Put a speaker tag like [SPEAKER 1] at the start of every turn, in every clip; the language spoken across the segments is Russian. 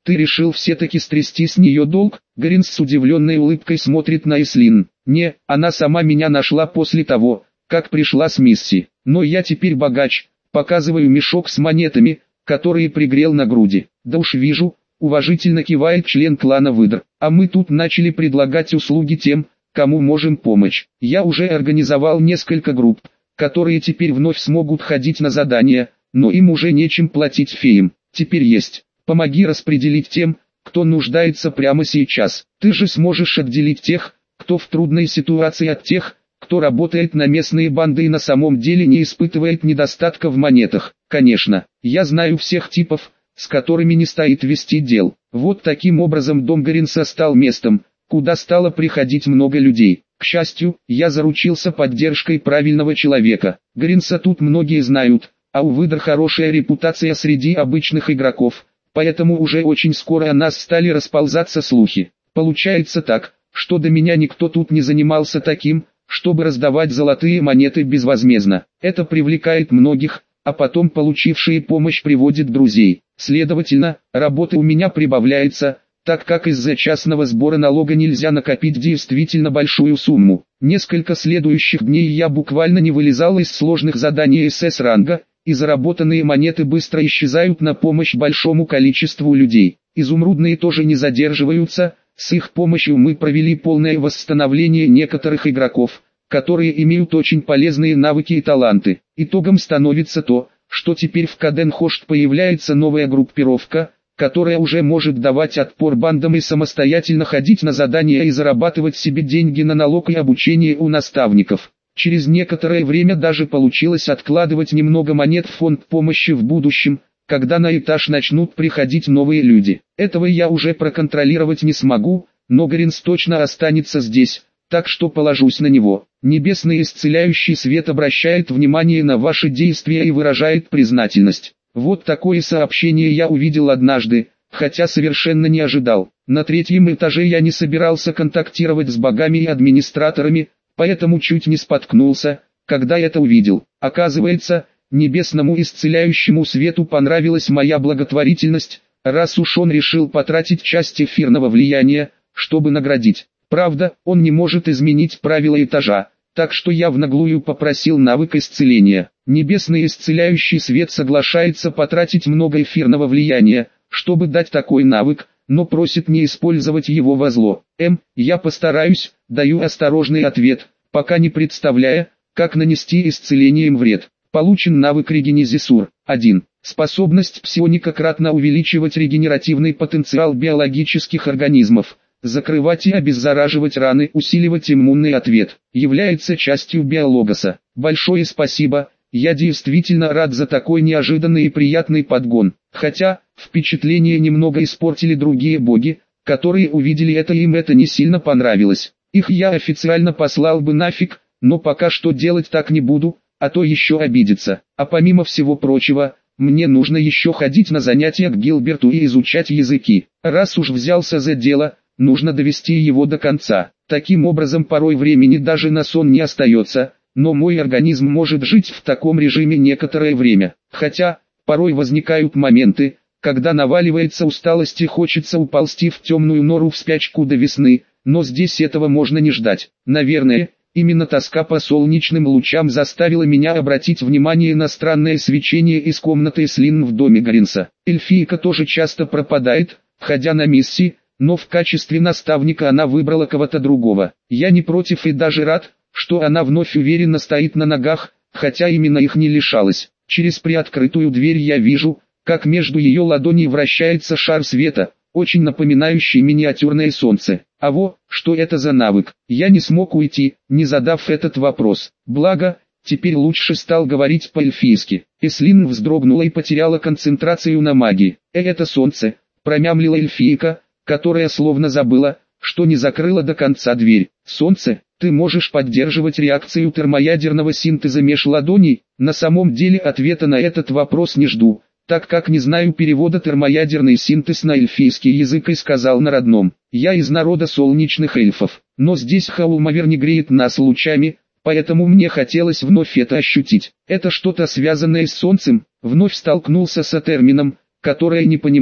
[SPEAKER 1] Ты решил все-таки стрясти с нее долг? Гаринс с удивленной улыбкой смотрит на Эслин. Не, она сама меня нашла после того, как пришла с Мисси. Но я теперь богач. Показываю мешок с монетами, которые пригрел на груди. Да уж вижу, уважительно кивает член клана выдр. А мы тут начали предлагать услуги тем, кому можем помочь. Я уже организовал несколько групп, которые теперь вновь смогут ходить на задания, но им уже нечем платить феям. Теперь есть. Помоги распределить тем, кто нуждается прямо сейчас. Ты же сможешь отделить тех, кто в трудной ситуации от тех, кто работает на местные банды и на самом деле не испытывает недостатка в монетах. Конечно, я знаю всех типов, с которыми не стоит вести дел. Вот таким образом дом Гаринса стал местом, куда стало приходить много людей. К счастью, я заручился поддержкой правильного человека. Гаринса тут многие знают, а у выдр хорошая репутация среди обычных игроков, поэтому уже очень скоро о нас стали расползаться слухи. Получается так, что до меня никто тут не занимался таким, чтобы раздавать золотые монеты безвозмездно. Это привлекает многих, а потом получившие помощь приводят друзей. Следовательно, работы у меня прибавляется, так как из-за частного сбора налога нельзя накопить действительно большую сумму. Несколько следующих дней я буквально не вылезал из сложных заданий СС-ранга, и заработанные монеты быстро исчезают на помощь большому количеству людей. Изумрудные тоже не задерживаются, с их помощью мы провели полное восстановление некоторых игроков, которые имеют очень полезные навыки и таланты. Итогом становится то, что теперь в Каденхошт появляется новая группировка, которая уже может давать отпор бандам и самостоятельно ходить на задания и зарабатывать себе деньги на налог и обучение у наставников. Через некоторое время даже получилось откладывать немного монет в фонд помощи в будущем, когда на этаж начнут приходить новые люди. Этого я уже проконтролировать не смогу, но Гаринс точно останется здесь, так что положусь на него. Небесный исцеляющий свет обращает внимание на ваши действия и выражает признательность. Вот такое сообщение я увидел однажды, хотя совершенно не ожидал. На 3-м этаже я не собирался контактировать с богами и администраторами, поэтому чуть не споткнулся, когда это увидел. Оказывается, небесному исцеляющему свету понравилась моя благотворительность, раз уж он решил потратить часть эфирного влияния, чтобы наградить. Правда, он не может изменить правила этажа, так что я в наглую попросил навык исцеления. Небесный исцеляющий свет соглашается потратить много эфирного влияния, чтобы дать такой навык, но просит не использовать его во зло. Я постараюсь, даю осторожный ответ, пока не представляя, как нанести исцелением вред. Получен навык Регенезисур. 1. Способность псионика кратно увеличивать регенеративный потенциал биологических организмов, закрывать и обеззараживать раны, усиливать иммунный ответ. Является частью биологоса. Большое спасибо, я действительно рад за такой неожиданный и приятный подгон. Хотя, впечатление немного испортили другие боги, которые увидели это и им это не сильно понравилось. Их я официально послал бы нафиг, но пока что делать так не буду, а то еще обидится. А помимо всего прочего, мне нужно еще ходить на занятия к Гилберту и изучать языки. Раз уж взялся за дело, нужно довести его до конца. Таким образом порой времени даже на сон не остается, но мой организм может жить в таком режиме некоторое время. Хотя, порой возникают моменты, когда наваливается усталость и хочется уползти в темную нору в спячку до весны, но здесь этого можно не ждать. Наверное, именно тоска по солнечным лучам заставила меня обратить внимание на странное свечение из комнаты Эслин в доме Гаринса. Эльфийка тоже часто пропадает, ходя на миссии, но в качестве наставника она выбрала кого-то другого. Я не против и даже рад, что она вновь уверенно стоит на ногах, хотя именно их не лишалась. Через приоткрытую дверь я вижу, как между ее ладоней вращается шар света, очень напоминающий миниатюрное солнце. Что это за навык? Я не смог уйти, не задав этот вопрос. Благо, теперь лучше стал говорить по-эльфийски. Эслин вздрогнула и потеряла концентрацию на магии. Это солнце, промямлила эльфийка, которая словно забыла, что не закрыла до конца дверь. Солнце, ты можешь поддерживать реакцию термоядерного синтеза меж ладоней? На самом деле ответа на этот вопрос не жду, так как не знаю перевода термоядерный синтез на эльфийский язык и сказал на родном. Я из народа солнечных эльфов, но здесь Хаулмавер не греет нас лучами, поэтому мне хотелось вновь это ощутить. Это что-то связанное с солнцем, вновь столкнулся с термином, который не понимаю.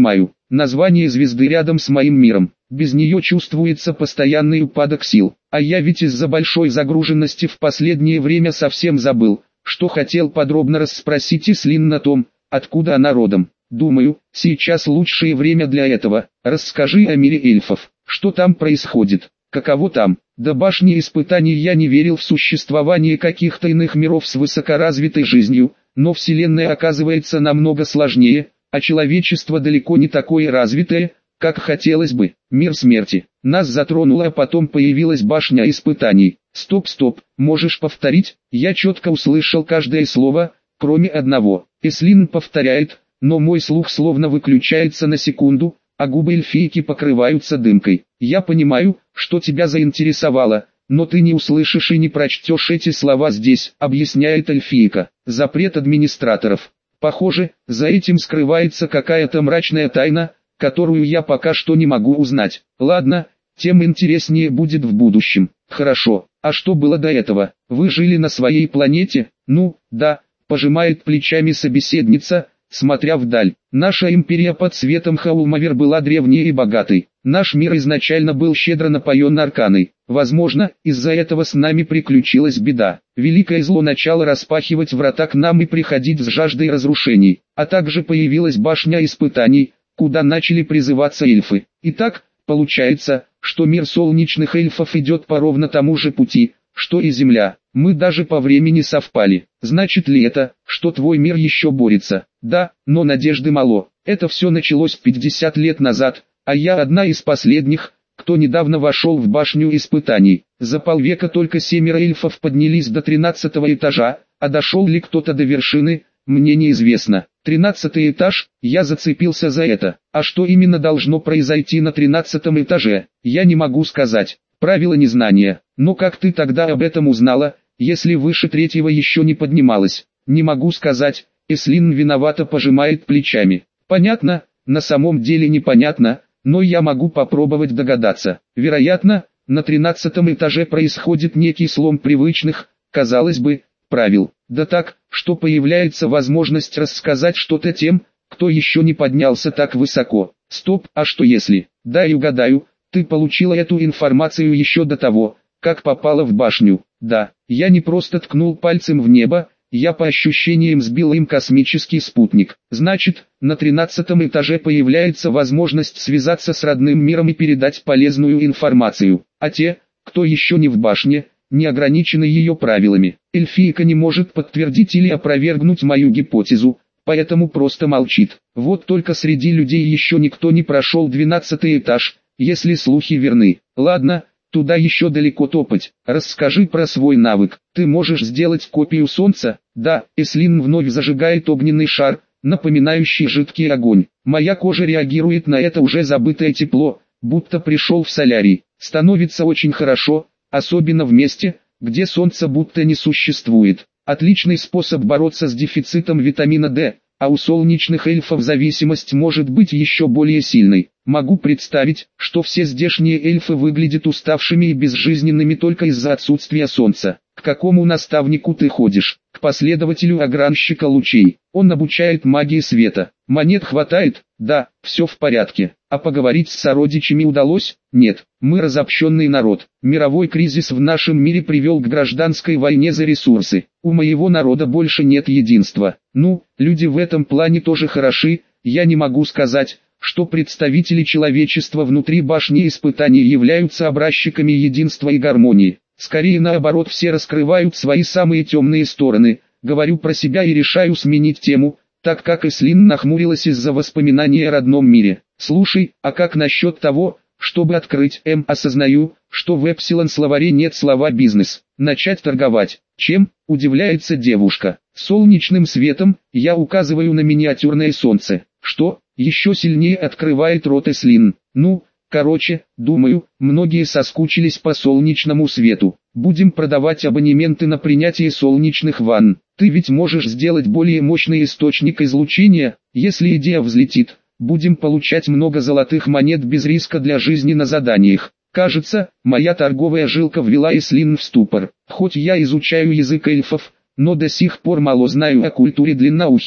[SPEAKER 1] название звезды рядом с моим миром. Без нее чувствуется постоянный упадок сил. А я ведь из-за большой загруженности в последнее время совсем забыл, что хотел подробно расспросить Ислин о том, откуда она родом. Думаю, сейчас лучшее время для этого. Расскажи о мире эльфов. Что там происходит? Каково там? До башни испытаний я не верил в существование каких-то иных миров с высокоразвитой жизнью, но Вселенная оказывается намного сложнее, а человечество далеко не такое развитое, как хотелось бы. Мир смерти. Нас затронуло, а потом появилась башня испытаний. Стоп, можешь повторить? Я четко услышал каждое слово, кроме одного. Ислин повторяет, но мой слух словно выключается на секунду, а губы эльфийки покрываются дымкой. Я понимаю, что тебя заинтересовало, но ты не услышишь и не прочтешь эти слова здесь, объясняет эльфийка. Запрет администраторов. Похоже, за этим скрывается какая-то мрачная тайна, которую я пока что не могу узнать. Ладно, тем интереснее будет в будущем. Хорошо, а что было до этого? Вы жили на своей планете? Ну, да, пожимает плечами собеседница, смотря вдаль. Наша империя под светом Хаулмавер была древней и богатой. Наш мир изначально был щедро напоен арканой. Возможно, из-за этого с нами приключилась беда. Великое зло начало распахивать врата к нам и приходить с жаждой разрушений. А также появилась башня испытаний, куда начали призываться эльфы. Итак, получается, что мир солнечных эльфов идет по ровно тому же пути, что и Земля. Мы даже по времени совпали. Значит ли это, что твой мир еще борется? Да, но надежды мало. Это все началось 50 лет назад, а я одна из последних, кто недавно вошел в башню испытаний. За полвека только 7 эльфов поднялись до 13-го этажа, а дошел ли кто-то до вершины, мне неизвестно. 13-й этаж, я зацепился за это. А что именно должно произойти на 13-м этаже, я не могу сказать. Правило незнания. Но как ты тогда об этом узнала, если выше 3-го еще не поднималась? Не могу сказать. Ислин виновато пожимает плечами. Понятно, на самом деле непонятно, но я могу попробовать догадаться. Вероятно, на 13-м этаже происходит некий слом привычных, казалось бы, правил. Да так, что появляется возможность рассказать что-то тем, кто еще не поднялся так высоко. Стоп, а что если? Дай угадаю, ты получила эту информацию еще до того, как попала в башню. Да, я не просто ткнул пальцем в небо, я по ощущениям сбил им космический спутник. Значит, на 13-м этаже появляется возможность связаться с родным миром и передать полезную информацию. А те, кто еще не в башне, не ограничены ее правилами. Эльфийка не может подтвердить или опровергнуть мою гипотезу, поэтому просто молчит. Вот только среди людей еще никто не прошел 12-й этаж, если слухи верны. Ладно, туда еще далеко топать. Расскажи про свой навык. Ты можешь сделать копию солнца? Да, Ислин вновь зажигает огненный шар, напоминающий жидкий огонь. Моя кожа реагирует на это уже забытое тепло, будто пришел в солярий. Становится очень хорошо, особенно в месте, где солнца будто не существует. Отличный способ бороться с дефицитом витамина D, а у солнечных эльфов зависимость может быть еще более сильной. Могу представить, что все здешние эльфы выглядят уставшими и безжизненными только из-за отсутствия солнца. К какому наставнику ты ходишь? К последователю огранщика лучей. Он обучает магии света. Монет хватает? Да, все в порядке. А поговорить с сородичами удалось? Нет. Мы разобщенный народ. Мировой кризис в нашем мире привел к гражданской войне за ресурсы. У моего народа больше нет единства. Ну, люди в этом плане тоже хороши. Я не могу сказать, что представители человечества внутри башни испытаний являются образчиками единства и гармонии. Скорее наоборот, все раскрывают свои самые темные стороны. Говорю про себя и решаю сменить тему, так как Ислин нахмурилась из-за воспоминаний о родном мире. Слушай, а как насчет того, чтобы открыть осознаю, что в Эпсилон словаре нет слова «бизнес». Начать торговать. Чем? Удивляется девушка. Солнечным светом, я указываю на миниатюрное солнце. Что? Еще сильнее открывает рот Ислин. Ну, короче, думаю, многие соскучились по солнечному свету. Будем продавать абонементы на принятие солнечных ванн. Ты ведь можешь сделать более мощный источник излучения, если идея взлетит. Будем получать много золотых монет без риска для жизни на заданиях. Кажется, моя торговая жилка ввела Ислин в ступор. Хоть я изучаю язык эльфов, но до сих пор мало знаю о культуре длинноухих.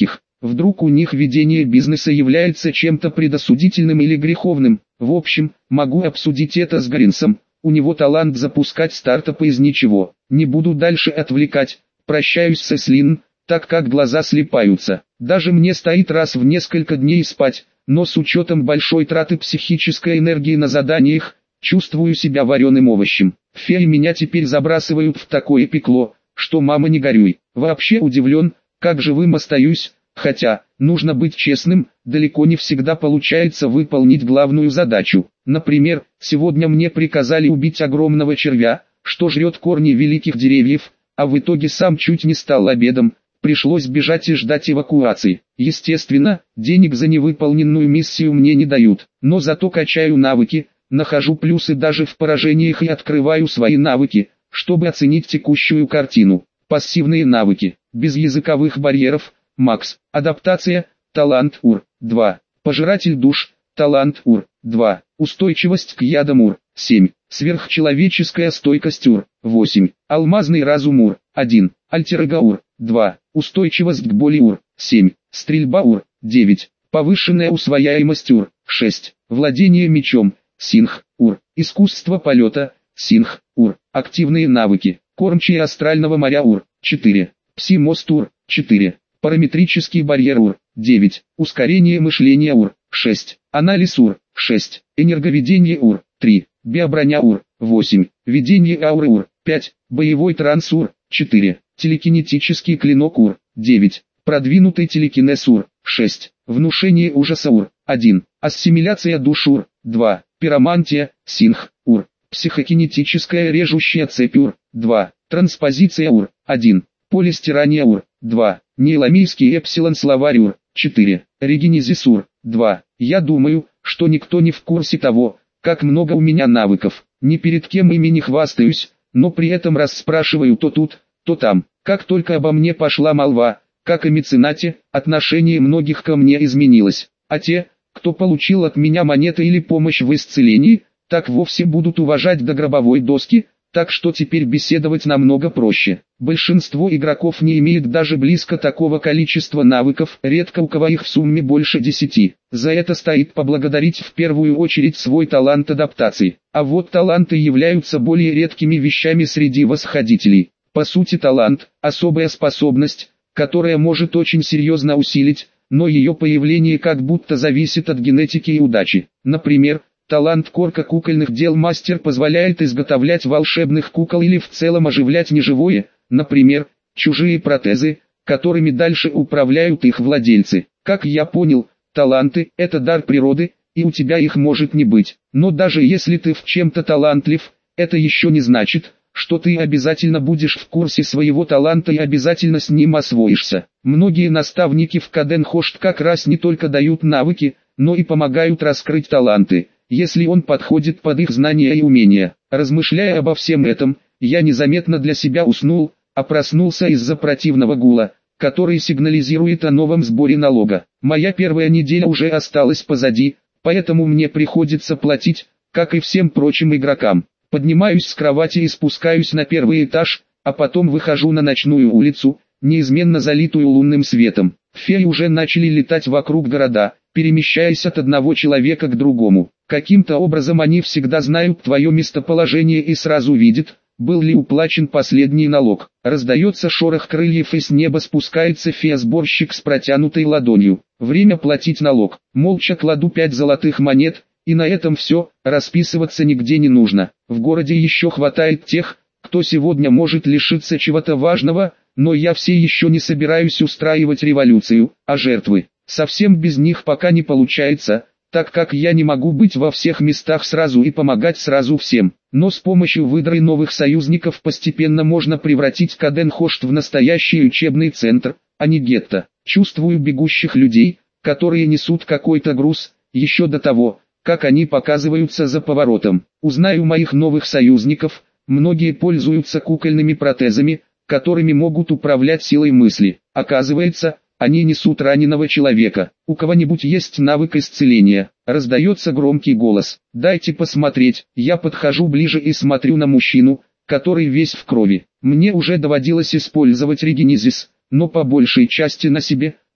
[SPEAKER 1] Вдруг у них ведение бизнеса является чем-то предосудительным или греховным. В общем, могу обсудить это с Гаринсом. У него талант запускать стартапы из ничего. Не буду дальше отвлекать. Прощаюсь с Эслин, так как глаза слипаются. Даже мне стоит раз в несколько дней спать, но с учетом большой траты психической энергии на заданиях, чувствую себя вареным овощем. Феи меня теперь забрасывают в такое пекло, что мама не горюй. Вообще удивлен, как живым остаюсь, хотя, нужно быть честным, далеко не всегда получается выполнить главную задачу. Например, сегодня мне приказали убить огромного червя, что жрет корни великих деревьев, а в итоге сам чуть не стал обедом. Пришлось бежать и ждать эвакуации. Естественно, денег за невыполненную миссию мне не дают, но зато качаю навыки, нахожу плюсы даже в поражениях и открываю свои навыки, чтобы оценить текущую картину. Пассивные навыки, без языковых барьеров, Макс, адаптация, талант УР, 2, пожиратель душ, талант УР, 2, устойчивость к ядам УР, 7, сверхчеловеческая стойкость УР, 8, алмазный разум УР, 1, альтер-эго УР, 2, устойчивость к боли УР, 7, стрельба УР, 9, повышенная усвояемость УР, 6, владение мечом, Синх, УР, искусство полета, Синх, УР, активные навыки, кормчие астрального моря УР, 4, пси-мост УР, 4, параметрический барьер УР, 9, ускорение мышления УР, 6, анализ УР, 6, энерговедение УР, 3, биоброня УР, 8, ведение ауры УР, 5, боевой транс УР, 4, телекинетический клинок УР, 9, продвинутый телекинез УР, 6, внушение ужаса УР, 1, ассимиляция душ УР, 2, пиромантия, Синх, УР, психокинетическая режущая цепь УР, 2, транспозиция УР, 1, поле стирания УР, 2, нейламийский эпсилон словарь УР, 4, регенезис УР, 2. Я думаю, что никто не в курсе того, как много у меня навыков. Ни перед кем ими не хвастаюсь, но при этом расспрашиваю то тут, то там. Как только обо мне пошла молва, как о меценате, отношение многих ко мне изменилось. А те, кто получил от меня монеты или помощь в исцелении, так вовсе будут уважать до гробовой доски, так что теперь беседовать намного проще. Большинство игроков не имеет даже близко такого количества навыков, редко у кого их в сумме больше 10. За это стоит поблагодарить в первую очередь свой талант адаптации. А вот таланты являются более редкими вещами среди восходителей. По сути талант – особая способность, которая может очень серьезно усилить, но ее появление как будто зависит от генетики и удачи. Например, талант корка кукольных дел мастер позволяет изготовлять волшебных кукол или в целом оживлять неживое, например, чужие протезы, которыми дальше управляют их владельцы. Как я понял, таланты – это дар природы, и у тебя их может не быть. Но даже если ты в чем-то талантлив, это еще не значит, что ты обязательно будешь в курсе своего таланта и обязательно с ним освоишься. Многие наставники в Каденхошт как раз не только дают навыки, но и помогают раскрыть таланты, если он подходит под их знания и умения. Размышляя обо всем этом, я незаметно для себя уснул, а проснулся из-за противного гула, который сигнализирует о новом сборе налога. Моя первая неделя уже осталась позади, поэтому мне приходится платить, как и всем прочим игрокам. Поднимаюсь с кровати и спускаюсь на первый этаж, а потом выхожу на ночную улицу, неизменно залитую лунным светом. Феи уже начали летать вокруг города, перемещаясь от одного человека к другому. Каким-то образом они всегда знают твое местоположение и сразу видят, был ли уплачен последний налог. Раздается шорох крыльев и с неба спускается фея-сборщик с протянутой ладонью. Время платить налог. Молча кладу 5 золотых монет, и на этом все, расписываться нигде не нужно. В городе еще хватает тех, кто сегодня может лишиться чего-то важного, но я все еще не собираюсь устраивать революцию, а жертвы. Совсем без них пока не получается, так как я не могу быть во всех местах сразу и помогать сразу всем. Но с помощью выдры новых союзников постепенно можно превратить Каденхошт в настоящий учебный центр, а не гетто. Чувствую бегущих людей, которые несут какой-то груз, еще до того, как они показываются за поворотом. Узнаю моих новых союзников, многие пользуются кукольными протезами, которыми могут управлять силой мысли. Оказывается, они несут раненого человека. У кого-нибудь есть навык исцеления? Раздается громкий голос. Дайте посмотреть. Я подхожу ближе и смотрю на мужчину, который весь в крови. Мне уже доводилось использовать регенезис, но по большей части на себе,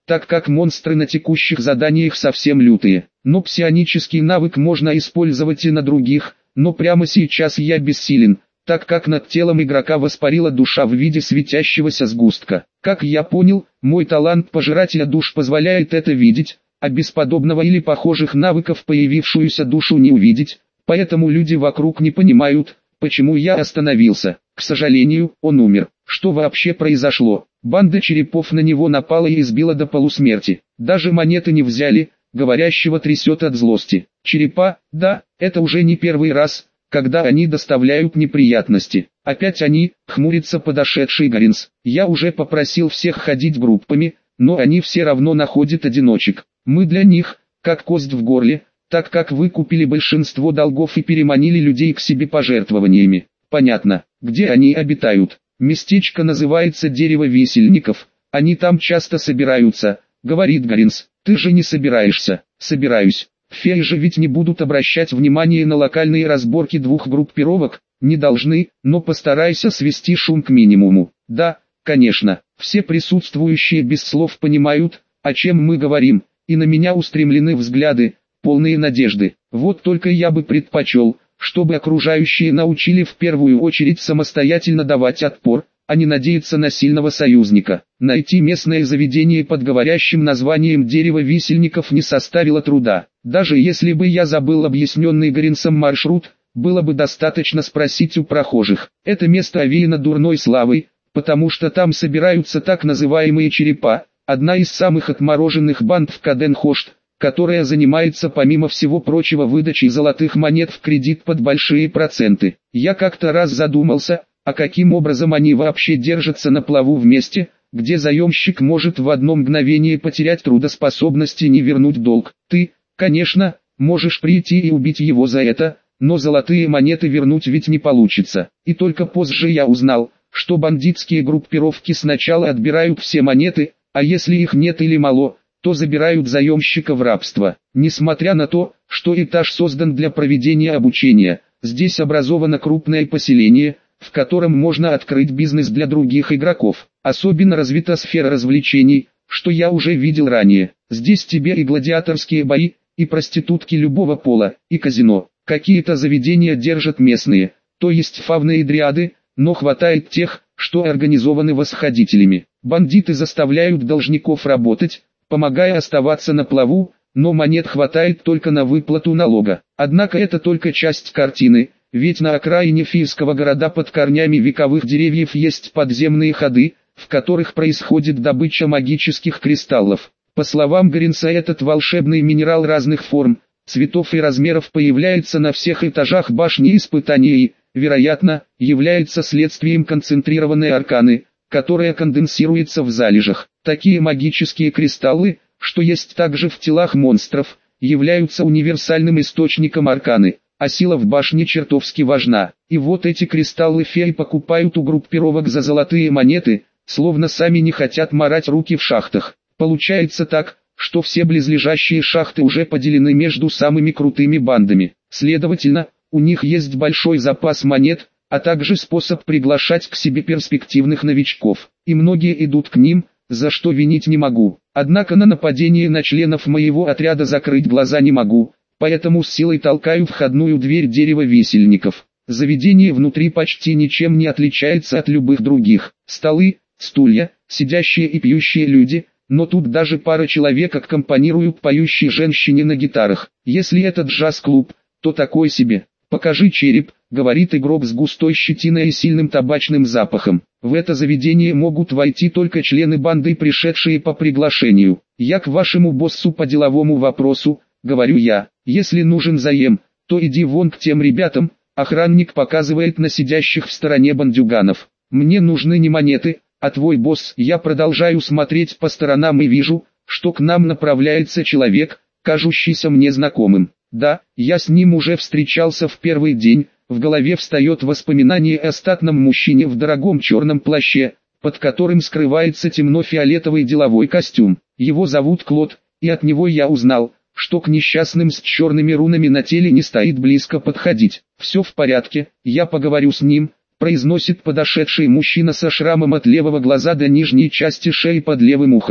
[SPEAKER 1] так как монстры на текущих заданиях совсем лютые. Но псионический навык можно использовать и на других, но прямо сейчас я бессилен, так как над телом игрока воспарила душа в виде светящегося сгустка. Как я понял, мой талант пожирателя душ позволяет это видеть, а без подобного или похожих навыков появившуюся душу не увидеть, поэтому люди вокруг не понимают, почему я остановился. К сожалению, он умер. Что вообще произошло? Банда черепов на него напала и избила до полусмерти. Даже монеты не взяли, говорящего трясет от злости. Черепа, да, это уже не первый раз, когда они доставляют неприятности. Опять они, хмурится подошедший Гаринс. Я уже попросил всех ходить группами, но они все равно находят одиночек. Мы для них, как кость в горле, так как вы купили большинство долгов и переманили людей к себе пожертвованиями. Понятно, где они обитают. Местечко называется Дерево Висельников, они там часто собираются, говорит Гаринс. Ты же не собираешься? Собираюсь. Феи же ведь не будут обращать внимание на локальные разборки двух группировок, не должны, но постарайся свести шум к минимуму. Да, конечно, все присутствующие без слов понимают, о чем мы говорим, и на меня устремлены взгляды, полные надежды. Вот только я бы предпочел, чтобы окружающие научили в первую очередь самостоятельно давать отпор, а не надеяться на сильного союзника. Найти местное заведение под говорящим названием «Дерево Висельников» не составило труда. Даже если бы я забыл объясненный Гаринсом маршрут, было бы достаточно спросить у прохожих. Это место овеяно дурной славой, потому что там собираются так называемые черепа, одна из самых отмороженных банд в Каденхошт, которая занимается помимо всего прочего выдачей золотых монет в кредит под большие проценты. Я как-то раз задумался, а каким образом они вообще держатся на плаву в месте, где заемщик может в одно мгновение потерять трудоспособность и не вернуть долг. Ты, конечно, можешь прийти и убить его за это, но золотые монеты вернуть ведь не получится. И только позже я узнал, что бандитские группировки сначала отбирают все монеты, а если их нет или мало, то забирают заемщика в рабство. Несмотря на то, что этаж создан для проведения обучения, здесь образовано крупное поселение, в котором можно открыть бизнес для других игроков. Особенно развита сфера развлечений, что я уже видел ранее. Здесь тебе и гладиаторские бои, и проститутки любого пола, и казино. Какие-то заведения держат местные, то есть фавны и дриады, но хватает тех, что организованы восходителями. Бандиты заставляют должников работать, помогая оставаться на плаву, но монет хватает только на выплату налога. Однако это только часть картины, ведь на окраине фийского города под корнями вековых деревьев есть подземные ходы, в которых происходит добыча магических кристаллов. По словам Гаринса, этот волшебный минерал разных форм, цветов и размеров появляется на всех этажах башни испытаний и, вероятно, является следствием концентрированной арканы, которая конденсируется в залежах. Такие магические кристаллы, что есть также в телах монстров, являются универсальным источником арканы, а сила в башне чертовски важна. И вот эти кристаллы феи покупают у группировок за золотые монеты, словно сами не хотят марать руки в шахтах. Получается так, что все близлежащие шахты уже поделены между самыми крутыми бандами. Следовательно, у них есть большой запас монет, а также способ приглашать к себе перспективных новичков. И многие идут к ним, за что винить не могу. Однако на нападение на членов моего отряда закрыть глаза не могу, поэтому с силой толкаю входную дверь Дерева Висельников. Заведение внутри почти ничем не отличается от любых других. Столы, стулья, сидящие и пьющие люди, но тут даже пара человек аккомпанируют поющей женщине на гитарах. Если этот джаз-клуб, то такой себе. «Покажи череп», — говорит игрок с густой щетиной и сильным табачным запахом. В это заведение могут войти только члены банды, пришедшие по приглашению. «Я к вашему боссу по деловому вопросу», — говорю я. «Если нужен заем, то иди вон к тем ребятам», — охранник показывает на сидящих в стороне бандюганов. «Мне нужны не монеты, а твой босс». Я продолжаю смотреть по сторонам и вижу, что к нам направляется человек, кажущийся мне знакомым. Да, я с ним уже встречался в первый день. В голове встает воспоминание о статном мужчине в дорогом черном плаще, под которым скрывается темно-фиолетовый деловой костюм. Его зовут Клод, и от него я узнал, что к несчастным с черными рунами на теле не стоит близко подходить. «Все в порядке, я поговорю с ним», — произносит подошедший мужчина со шрамом от левого глаза до нижней части шеи под левым ухом.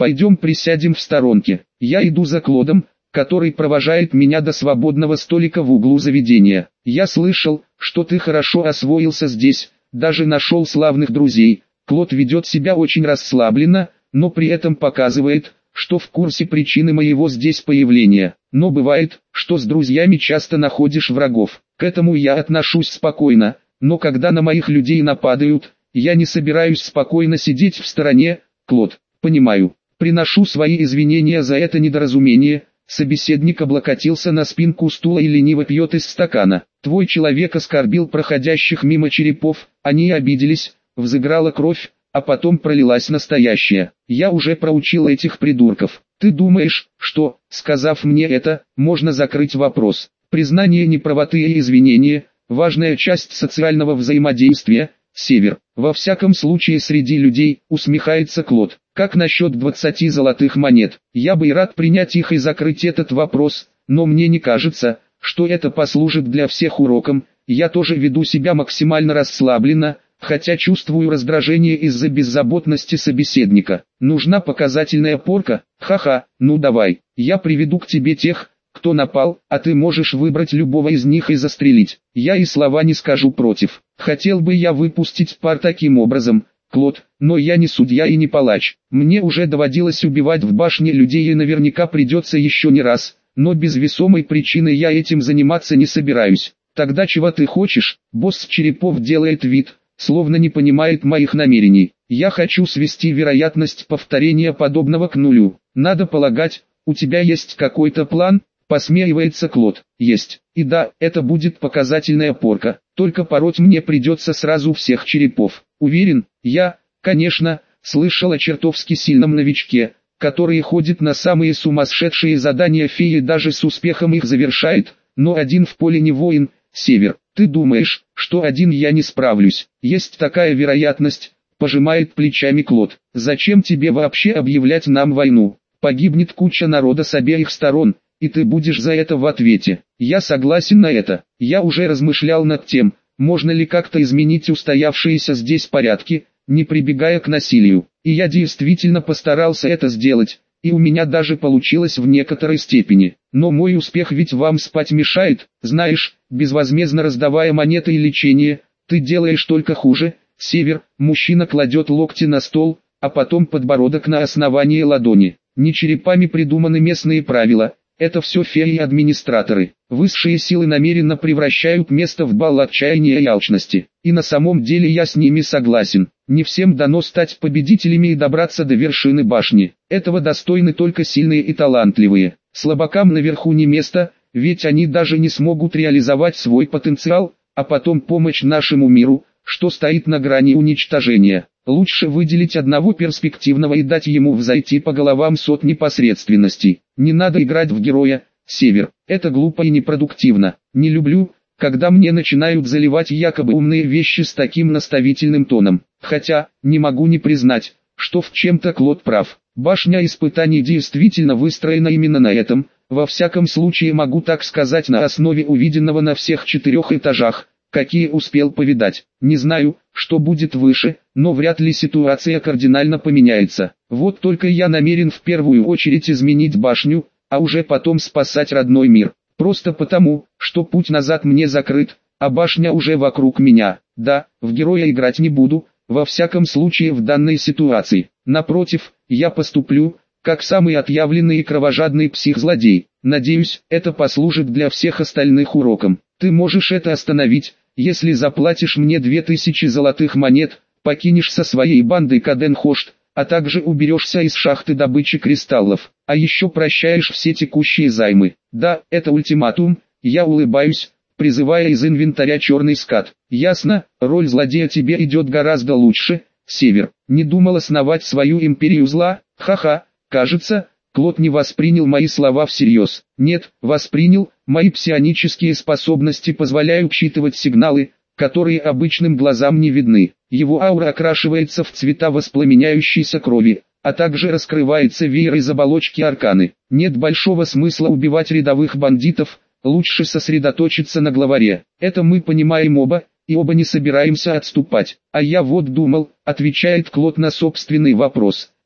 [SPEAKER 1] Пойдем присядем в сторонке. Я иду за Клодом, который провожает меня до свободного столика в углу заведения. Я слышал, что ты хорошо освоился здесь, даже нашел славных друзей. Клод ведет себя очень расслабленно, но при этом показывает, что в курсе причины моего здесь появления. Но бывает, что с друзьями часто находишь врагов. К этому я отношусь спокойно, но когда на моих людей нападают, я не собираюсь спокойно сидеть в стороне. Клод, понимаю, приношу свои извинения за это недоразумение. Собеседник облокотился на спинку стула и лениво пьет из стакана. Твой человек оскорбил проходящих мимо черепов, они обиделись, взыграла кровь, а потом пролилась настоящая. Я уже проучил этих придурков. Ты думаешь, что, сказав мне это, можно закрыть вопрос? Признание неправоты и извинения – важная часть социального взаимодействия. Север, во всяком случае среди людей, усмехается Клод. Как насчет 20 золотых монет? Я бы и рад принять их и закрыть этот вопрос, но мне не кажется, что это послужит для всех уроком. Я тоже веду себя максимально расслабленно, хотя чувствую раздражение из-за беззаботности собеседника. Нужна показательная порка? Ха-ха, ну давай, я приведу к тебе тех, кто напал, а ты можешь выбрать любого из них и застрелить. Я и слова не скажу против. Хотел бы я выпустить пар таким образом, Клод, но я не судья и не палач. Мне уже доводилось убивать в башне людей и наверняка придется еще не раз, но без весомой причины я этим заниматься не собираюсь. Тогда чего ты хочешь? Босс Черепов делает вид, словно не понимает моих намерений. Я хочу свести вероятность повторения подобного к нулю. Надо полагать, у тебя есть какой-то план? Посмеивается Клод. Есть. И да, это будет показательная порка. Только пороть мне придется сразу всех черепов. Уверен, я, конечно, слышал о чертовски сильном новичке, который ходит на самые сумасшедшие задания феи и даже с успехом их завершает, но один в поле не воин. Север, ты думаешь, что один я не справлюсь? Есть такая вероятность, пожимает плечами Клод. Зачем тебе вообще объявлять нам войну? Погибнет куча народа с обеих сторон, и ты будешь за это в ответе. Я согласен на это. Я уже размышлял над тем, можно ли как-то изменить устоявшиеся здесь порядки, не прибегая к насилию. И я действительно постарался это сделать, и у меня даже получилось в некоторой степени. Но мой успех ведь вам спать мешает, знаешь, безвозмездно раздавая монеты и лечение, ты делаешь только хуже. Север, мужчина кладет локти на стол, а потом подбородок на основании ладони. Не черепами придуманы местные правила. Это все феи и администраторы. Высшие силы намеренно превращают место в бал отчаяния и алчности. И на самом деле я с ними согласен. Не всем дано стать победителями и добраться до вершины башни. Этого достойны только сильные и талантливые. Слабакам наверху не место, ведь они даже не смогут реализовать свой потенциал, а потом помочь нашему миру, что стоит на грани уничтожения. Лучше выделить одного перспективного и дать ему взойти по головам сотни посредственностей. Не надо играть в героя, Север. Это глупо и непродуктивно. Не люблю, когда мне начинают заливать якобы умные вещи с таким наставительным тоном. Хотя, не могу не признать, что в чем-то Клод прав. Башня испытаний действительно выстроена именно на этом. Во всяком случае могу так сказать на основе увиденного на всех 4 этажах, какие успел повидать. Не знаю, что будет выше, но вряд ли ситуация кардинально поменяется. Вот только я намерен в первую очередь изменить башню, а уже потом спасать родной мир. Просто потому, что путь назад мне закрыт, а башня уже вокруг меня. Да, в героя играть не буду, во всяком случае в данной ситуации. Напротив, я поступлю, как самый отъявленный и кровожадный псих-злодей. Надеюсь, это послужит для всех остальных уроком. Ты можешь это остановить, если заплатишь мне 2000 золотых монет, покинешь со своей бандой Каденхошт, а также уберешься из шахты добычи кристаллов, а еще прощаешь все текущие займы. Да, это ультиматум, я улыбаюсь, призывая из инвентаря черный скат. Ясно, роль злодея тебе идет гораздо лучше, Север. Не думал основать свою империю зла? Ха-ха, кажется, Клод не воспринял мои слова всерьез. Нет, воспринял, мои псионические способности позволяют считывать сигналы, которые обычным глазам не видны. Его аура окрашивается в цвета воспламеняющейся крови, а также раскрывается веер из оболочки арканы. Нет большого смысла убивать рядовых бандитов, лучше сосредоточиться на главаре. Это мы понимаем оба, и оба не собираемся отступать. А я вот думал, отвечает Клод на собственный вопрос.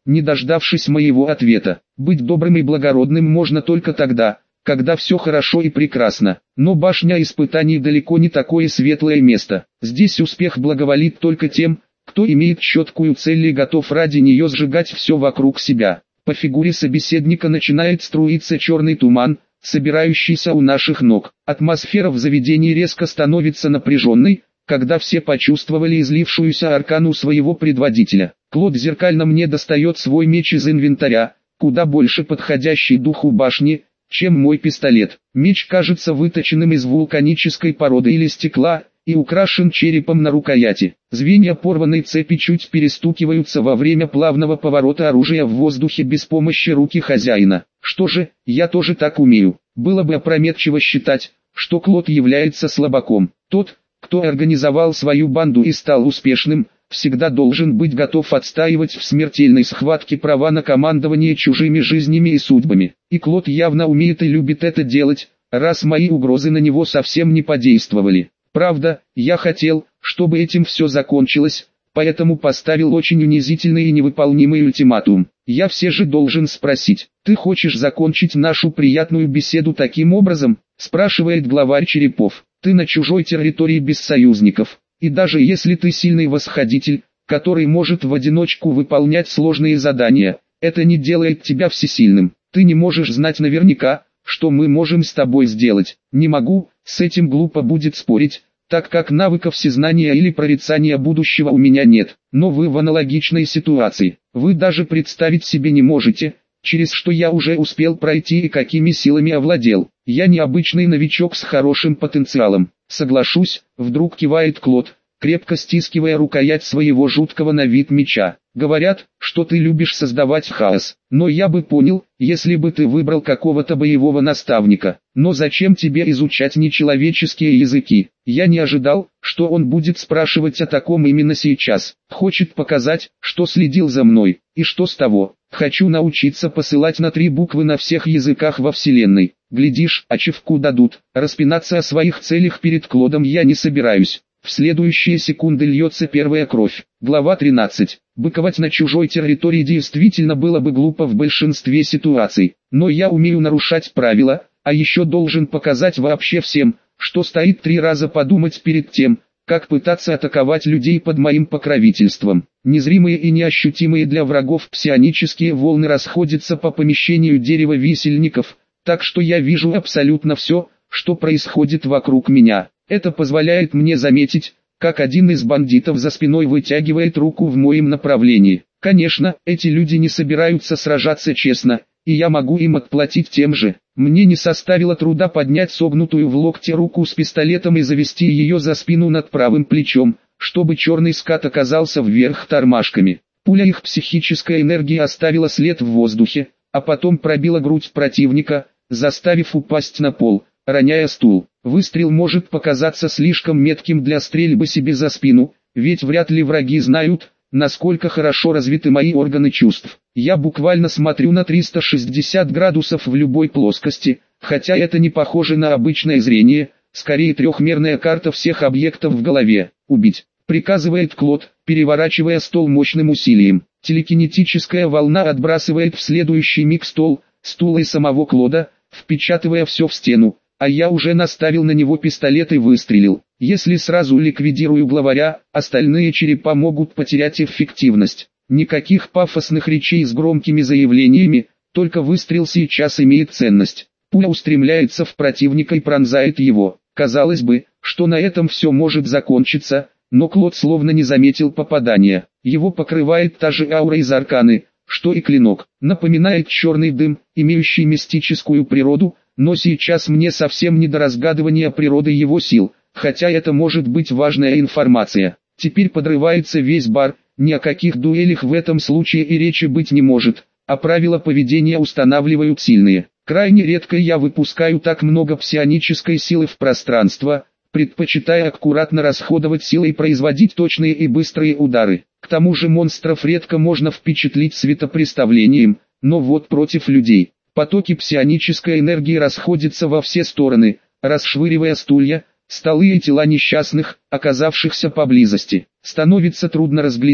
[SPEAKER 1] не дождавшись моего ответа. Быть добрым и благородным можно только тогда, когда все хорошо и прекрасно. Но башня испытаний далеко не такое светлое место. Здесь успех благоволит только тем, кто имеет четкую цель и готов ради нее сжигать все вокруг себя. По фигуре собеседника начинает струиться черный туман, собирающийся у наших ног. Атмосфера в заведении резко становится напряженной, когда все почувствовали излившуюся аркану своего предводителя. Клод зеркально мне достает свой меч из инвентаря, куда больше подходящий духу башни, чем мой пистолет. Меч кажется выточенным из вулканической породы или стекла, и украшен черепом на рукояти. Звенья порванной цепи чуть перестукиваются во время плавного поворота оружия в воздухе без помощи руки хозяина. Что же, я тоже так умею. Было бы опрометчиво считать, что Клод является слабаком. Тот, кто организовал свою банду и стал успешным, всегда должен быть готов отстаивать в смертельной схватке права на командование чужими жизнями и судьбами. И Клод явно умеет и любит это делать, раз мои угрозы на него совсем не подействовали. Правда, я хотел, чтобы этим все закончилось, поэтому поставил очень унизительный и невыполнимый ультиматум. Я все же должен спросить: ты хочешь закончить нашу приятную беседу таким образом? Спрашивает главарь Черепов. Ты на чужой территории без союзников, и даже если ты сильный восходитель, который может в одиночку выполнять сложные задания, это не делает тебя всесильным. Ты не можешь знать наверняка, что мы можем с тобой сделать. Не могу, с этим глупо будет спорить, так как навыков всезнания или прорицания будущего у меня нет. Но вы в аналогичной ситуации. Вы даже представить себе не можете, через что я уже успел пройти и какими силами овладел. Я необычный новичок с хорошим потенциалом. Соглашусь, вдруг кивает Клод, крепко стискивая рукоять своего жуткого на вид меча. Говорят, что ты любишь создавать хаос, но я бы понял, если бы ты выбрал какого-то боевого наставника. Но зачем тебе изучать нечеловеческие языки? Я не ожидал, что он будет спрашивать о таком именно сейчас. Хочет показать, что следил за мной. И что с того? Хочу научиться посылать на 3 буквы на всех языках во вселенной. Глядишь, ачивку дадут. Распинаться о своих целях перед Клодом я не собираюсь. В следующие секунды льется первая кровь. Глава 13. Быковать на чужой территории действительно было бы глупо в большинстве ситуаций. Но я умею нарушать правила, а еще должен показать вообще всем, что стоит 3 раза подумать перед тем, как пытаться атаковать людей под моим покровительством. Незримые и неощутимые для врагов псионические волны расходятся по помещению дерева висельников, так что я вижу абсолютно все, что происходит вокруг меня. Это позволяет мне заметить, как один из бандитов за спиной вытягивает руку в моем направлении. Конечно, эти люди не собираются сражаться честно, и я могу им отплатить тем же. Мне не составило труда поднять согнутую в локте руку с пистолетом и завести ее за спину над правым плечом, чтобы черный скат оказался вверх тормашками. Пуля их психической энергии оставила след в воздухе, а потом пробила грудь противника, заставив упасть на пол, роняя стул. Выстрел может показаться слишком метким для стрельбы себе за спину, ведь вряд ли враги знают, насколько хорошо развиты мои органы чувств. Я буквально смотрю на 360 градусов в любой плоскости, хотя это не похоже на обычное зрение, скорее трехмерная карта всех объектов в голове. «Убить», — приказывает Клод, переворачивая стол мощным усилием. Телекинетическая волна отбрасывает в следующий миг стул и самого Клода, впечатывая все в стену. А я уже наставил на него пистолет и выстрелил. Если сразу ликвидирую главаря, остальные черепа могут потерять эффективность. Никаких пафосных речей с громкими заявлениями, только выстрел сейчас имеет ценность. Пуля устремляется в противника и пронзает его. Казалось бы, что на этом все может закончиться, но Клод словно не заметил попадания. Его покрывает та же аура из арканы, что и клинок. Напоминает черный дым, имеющий мистическую природу, но сейчас мне совсем не до разгадывания природы его сил, хотя это может быть важная информация. Теперь подрывается весь бар, ни о каких дуэлях в этом случае и речи быть не может, а правила поведения устанавливают сильные. Крайне редко я выпускаю так много псионической силы в пространство, предпочитая аккуратно расходовать силы и производить точные и быстрые удары. К тому же монстров редко можно впечатлить светопреставлением, но вот против людей. Потоки псионической энергии расходятся во все стороны, расшвыривая стулья, столы и тела несчастных, оказавшихся поблизости. Становится трудно разглядеть,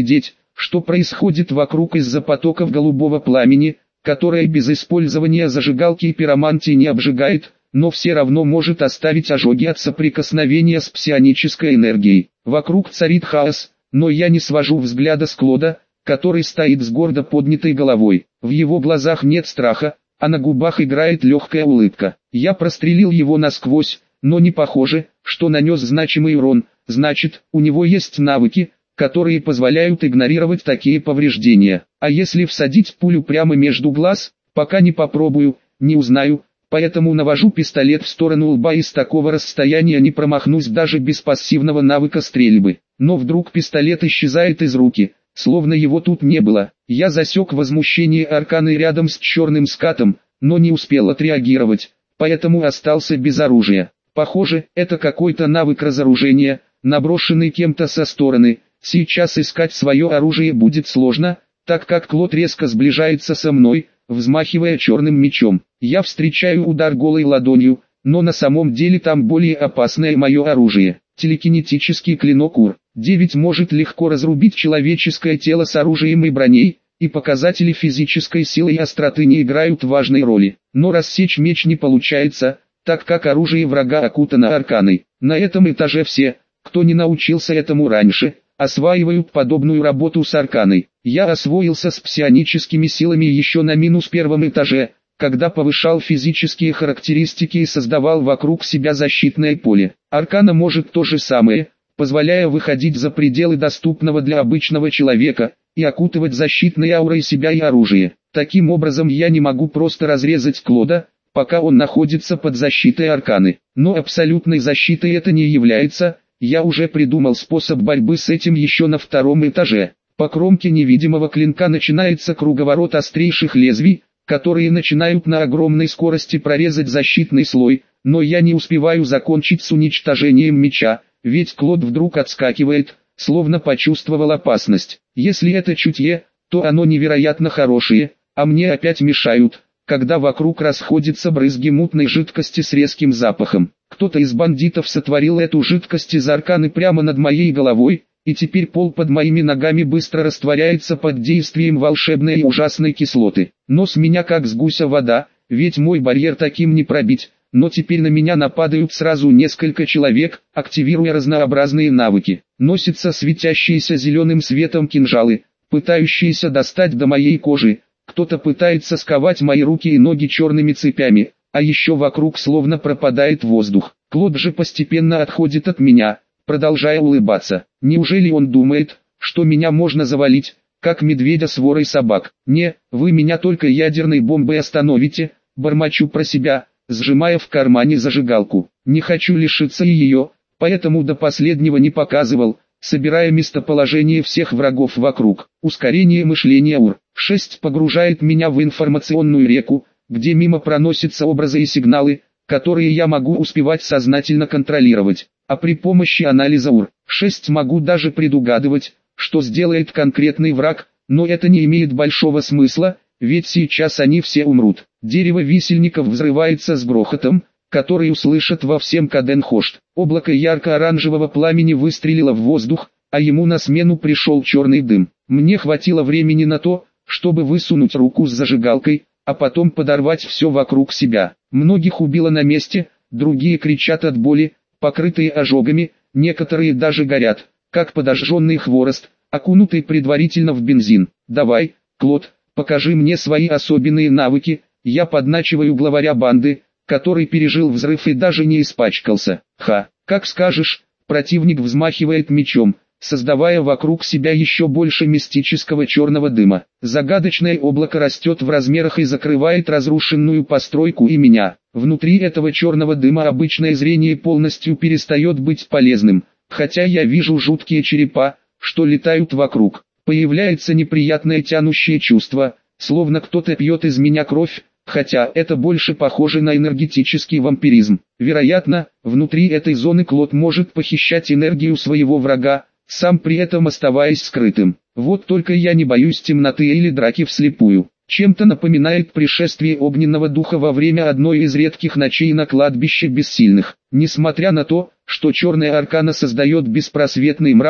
[SPEAKER 1] что происходит вокруг из-за потоков голубого пламени, которое без использования зажигалки и пиромантии не обжигает, но все равно может оставить ожоги от соприкосновения с псионической энергией. Вокруг царит хаос, но я не свожу взгляда с Клода, который стоит с гордо поднятой головой. В его глазах нет страха, а на губах играет легкая улыбка. Я прострелил его насквозь, но не похоже, что нанес значимый урон, значит, у него есть навыки, которые позволяют игнорировать такие повреждения. А если всадить пулю прямо между глаз, пока не попробую, не узнаю, поэтому навожу пистолет в сторону лба и с такого расстояния не промахнусь даже без пассивного навыка стрельбы. Но вдруг пистолет исчезает из руки, словно его тут не было. Я засек возмущение Арканы рядом с черным скатом, но не успел отреагировать, поэтому остался без оружия. Похоже, это какой-то навык разоружения, наброшенный кем-то со стороны. Сейчас искать свое оружие будет сложно, так как Клод резко сближается со мной, взмахивая черным мечом. Я встречаю удар голой ладонью, но на самом деле там более опасное мое оружие. Телекинетический клинок УР-9 может легко разрубить человеческое тело с оружием и броней, и показатели физической силы и остроты не играют важной роли. Но рассечь меч не получается, так как оружие врага окутано арканой. На этом этаже все, кто не научился этому раньше, осваивают подобную работу с арканой. Я освоился с псионическими силами еще на -1 этаже, когда повышал физические характеристики и создавал вокруг себя защитное поле. Аркана может то же самое, позволяя выходить за пределы доступного для обычного человека, и окутывать защитной аурой себя и оружие. Таким образом я не могу просто разрезать Клода, пока он находится под защитой арканы. Но абсолютной защитой это не является, я уже придумал способ борьбы с этим еще на 2 этаже. По кромке невидимого клинка начинается круговорот острейших лезвий, которые начинают на огромной скорости прорезать защитный слой, но я не успеваю закончить с уничтожением меча, ведь Клод вдруг отскакивает, словно почувствовал опасность. Если это чутье, то оно невероятно хорошее, а мне опять мешают, когда вокруг расходятся брызги мутной жидкости с резким запахом. Кто-то из бандитов сотворил эту жидкость из арканы прямо над моей головой, и теперь пол под моими ногами быстро растворяется под действием волшебной и ужасной кислоты. Но с меня как с гуся вода, ведь мой барьер таким не пробить, но теперь на меня нападают сразу несколько человек, активируя разнообразные навыки. Носятся светящиеся зеленым светом кинжалы, пытающиеся достать до моей кожи, кто-то пытается сковать мои руки и ноги черными цепями, а еще вокруг словно пропадает воздух. Клод же постепенно отходит от меня, продолжая улыбаться. Неужели он думает, что меня можно завалить, как медведя с ворой собак? Не, вы меня только ядерной бомбой остановите, бормочу про себя, сжимая в кармане зажигалку. Не хочу лишиться и ее, поэтому до последнего не показывал, собирая местоположение всех врагов вокруг. Ускорение мышления УР-6 погружает меня в информационную реку, где мимо проносятся образы и сигналы, которые я могу успевать сознательно контролировать. А при помощи анализа УР-6 могу даже предугадывать, что сделает конкретный враг, но это не имеет большого смысла, ведь сейчас они все умрут. Дерево висельников взрывается с грохотом, который услышат во всем Каденхошт. Облако ярко-оранжевого пламени выстрелило в воздух, а ему на смену пришел черный дым. Мне хватило времени на то, чтобы высунуть руку с зажигалкой, а потом подорвать все вокруг себя. Многих убило на месте, другие кричат от боли, покрытые ожогами, некоторые даже горят, как подожженный хворост, окунутый предварительно в бензин. «Давай, Клод, покажи мне свои особенные навыки», я подначиваю главаря банды, который пережил взрыв и даже не испачкался. «Ха, как скажешь», противник взмахивает мечом, создавая вокруг себя еще больше мистического черного дыма. Загадочное облако растет в размерах и закрывает разрушенную постройку и меня. Внутри этого черного дыма обычное зрение полностью перестает быть полезным, хотя я вижу жуткие черепа, что летают вокруг. Появляется неприятное тянущее чувство, словно кто-то пьет из меня кровь, хотя это больше похоже на энергетический вампиризм. Вероятно, внутри этой зоны Клод может похищать энергию своего врага, сам при этом оставаясь скрытым. Вот только я не боюсь темноты или драки вслепую. Чем-то напоминает пришествие огненного духа во время одной из редких ночей на кладбище бессильных. Несмотря на то, что черная аркана создает беспросветный мрак,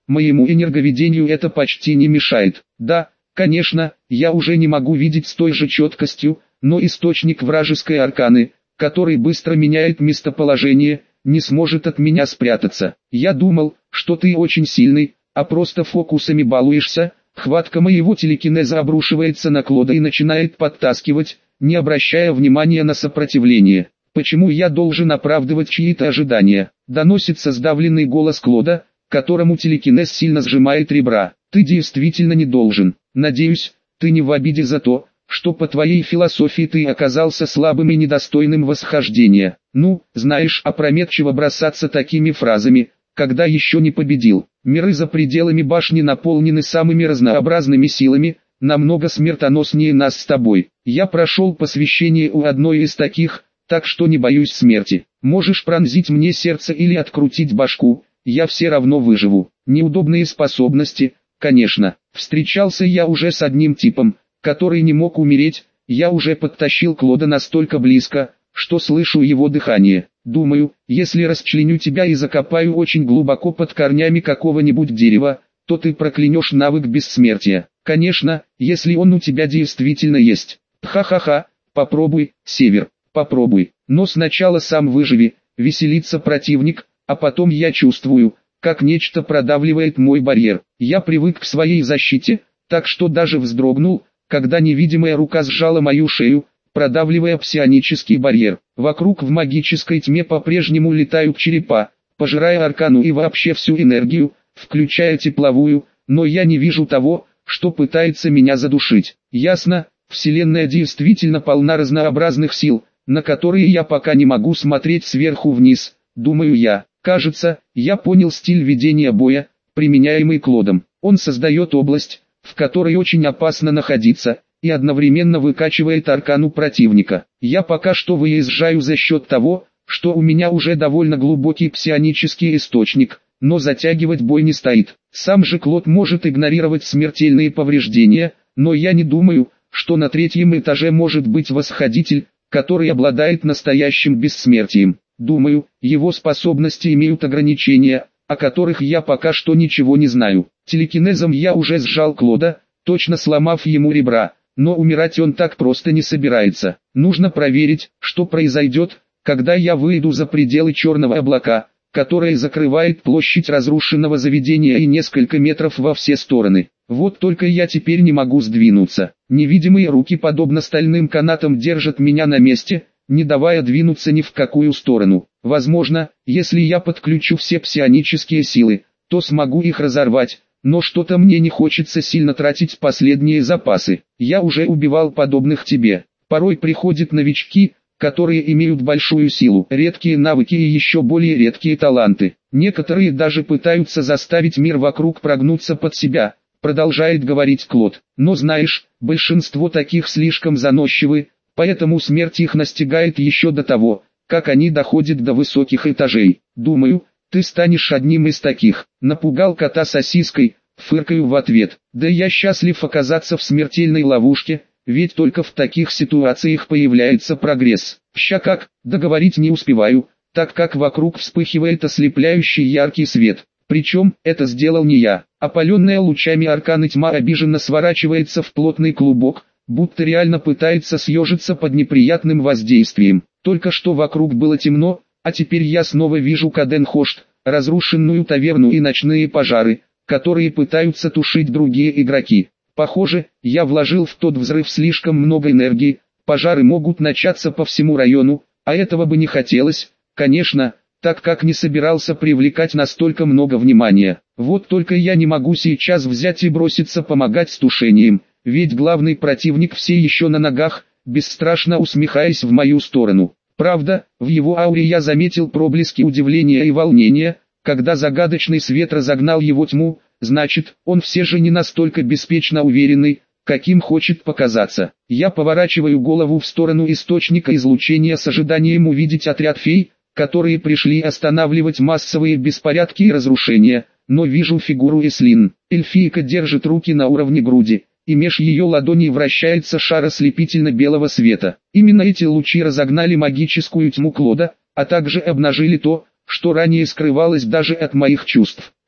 [SPEAKER 1] моему энерговедению это почти не мешает. Да, конечно, я уже не могу видеть с той же четкостью, но источник вражеской арканы, который быстро меняет местоположение, не сможет от меня спрятаться. Я думал, что ты очень сильный, а просто фокусами балуешься. Хватка моего телекинеза обрушивается на Клода и начинает подтаскивать, не обращая внимания на сопротивление. Почему я должен оправдывать чьи-то ожидания? Доносится сдавленный голос Клода, которому телекинез сильно сжимает ребра. Ты действительно не должен. Надеюсь, ты не в обиде за то, что по твоей философии ты оказался слабым и недостойным восхождения. Ну, знаешь, опрометчиво бросаться такими фразами, когда еще не победил. Миры за пределами башни наполнены самыми разнообразными силами, намного смертоноснее нас с тобой. Я прошел посвящение у одной из таких, так что не боюсь смерти. Можешь пронзить мне сердце или открутить башку, я все равно выживу. Неудобные способности, конечно. Встречался я уже с одним типом, который не мог умереть. Я уже подтащил Клода настолько близко, что слышу его дыхание. Думаю, если расчленю тебя и закопаю очень глубоко под корнями какого-нибудь дерева, то ты проклянешь навык бессмертия. Конечно, если он у тебя действительно есть. Ха-ха-ха, попробуй, Север, попробуй. Но сначала сам выживи, веселится противник, а потом я чувствую, как нечто продавливает мой барьер. Я привык к своей защите, так что даже вздрогнул, когда невидимая рука сжала мою шею, продавливая псионический барьер. Вокруг в магической тьме по-прежнему летают черепа, пожирая аркану и вообще всю энергию, включая тепловую, но я не вижу того, что пытается меня задушить. Ясно, Вселенная действительно полна разнообразных сил, на которые я пока не могу смотреть сверху вниз, думаю я. Кажется, я понял стиль ведения боя, применяемый Клодом. Он создает область, в которой очень опасно находиться, и одновременно выкачивает аркану противника. Я пока что выезжаю за счет того, что у меня уже довольно глубокий псионический источник, но затягивать бой не стоит. Сам же Клод может игнорировать смертельные повреждения, но я не думаю, что на третьем этаже может быть восходитель, который обладает настоящим бессмертием. Думаю, его способности имеют ограничения, о которых я пока что ничего не знаю. Телекинезом я уже сжал Клода, точно сломав ему ребра, но умирать он так просто не собирается. Нужно проверить, что произойдет, когда я выйду за пределы черного облака, которое закрывает площадь разрушенного заведения и несколько метров во все стороны. Вот только я теперь не могу сдвинуться. Невидимые руки подобно стальным канатам держат меня на месте, не давая двинуться ни в какую сторону. Возможно, если я подключу все псионические силы, то смогу их разорвать, но что-то мне не хочется сильно тратить последние запасы. Я уже убивал подобных тебе. Порой приходят новички, которые имеют большую силу, редкие навыки и еще более редкие таланты. Некоторые даже пытаются заставить мир вокруг прогнуться под себя, продолжает говорить Клод. Но знаешь, большинство таких слишком заносчивы, поэтому смерть их настигает еще до того, как они доходят до высоких этажей. Думаю, ты станешь одним из таких. Напугал кота сосиской, фыркаю в ответ. Да я счастлив оказаться в смертельной ловушке, ведь только в таких ситуациях появляется прогресс. Ща как, договорить не успеваю, так как вокруг вспыхивает ослепляющий яркий свет. Причем, это сделал не я. Опаленная лучами арканы тьма обиженно сворачивается в плотный клубок, будто реально пытается съежиться под неприятным воздействием. Только что вокруг было темно, а теперь я снова вижу Каденхошт, разрушенную таверну и ночные пожары, которые пытаются тушить другие игроки. Похоже, я вложил в тот взрыв слишком много энергии, пожары могут начаться по всему району, а этого бы не хотелось, конечно, так как не собирался привлекать настолько много внимания. Вот только я не могу сейчас взять и броситься помогать с тушением, ведь главный противник все еще на ногах, бесстрашно усмехаясь в мою сторону. Правда, в его ауре я заметил проблески удивления и волнения, когда загадочный свет разогнал его тьму, значит, он все же не настолько беспечно уверенный, каким хочет показаться. Я поворачиваю голову в сторону источника излучения с ожиданием увидеть отряд фей, которые пришли останавливать массовые беспорядки и разрушения, но вижу фигуру Эслин. Эльфийка держит руки на уровне груди, и меж ее ладоней вращается шар ослепительно-белого света. Именно эти лучи разогнали магическую тьму Клода, а также обнажили то, что ранее скрывалось даже от моих чувств.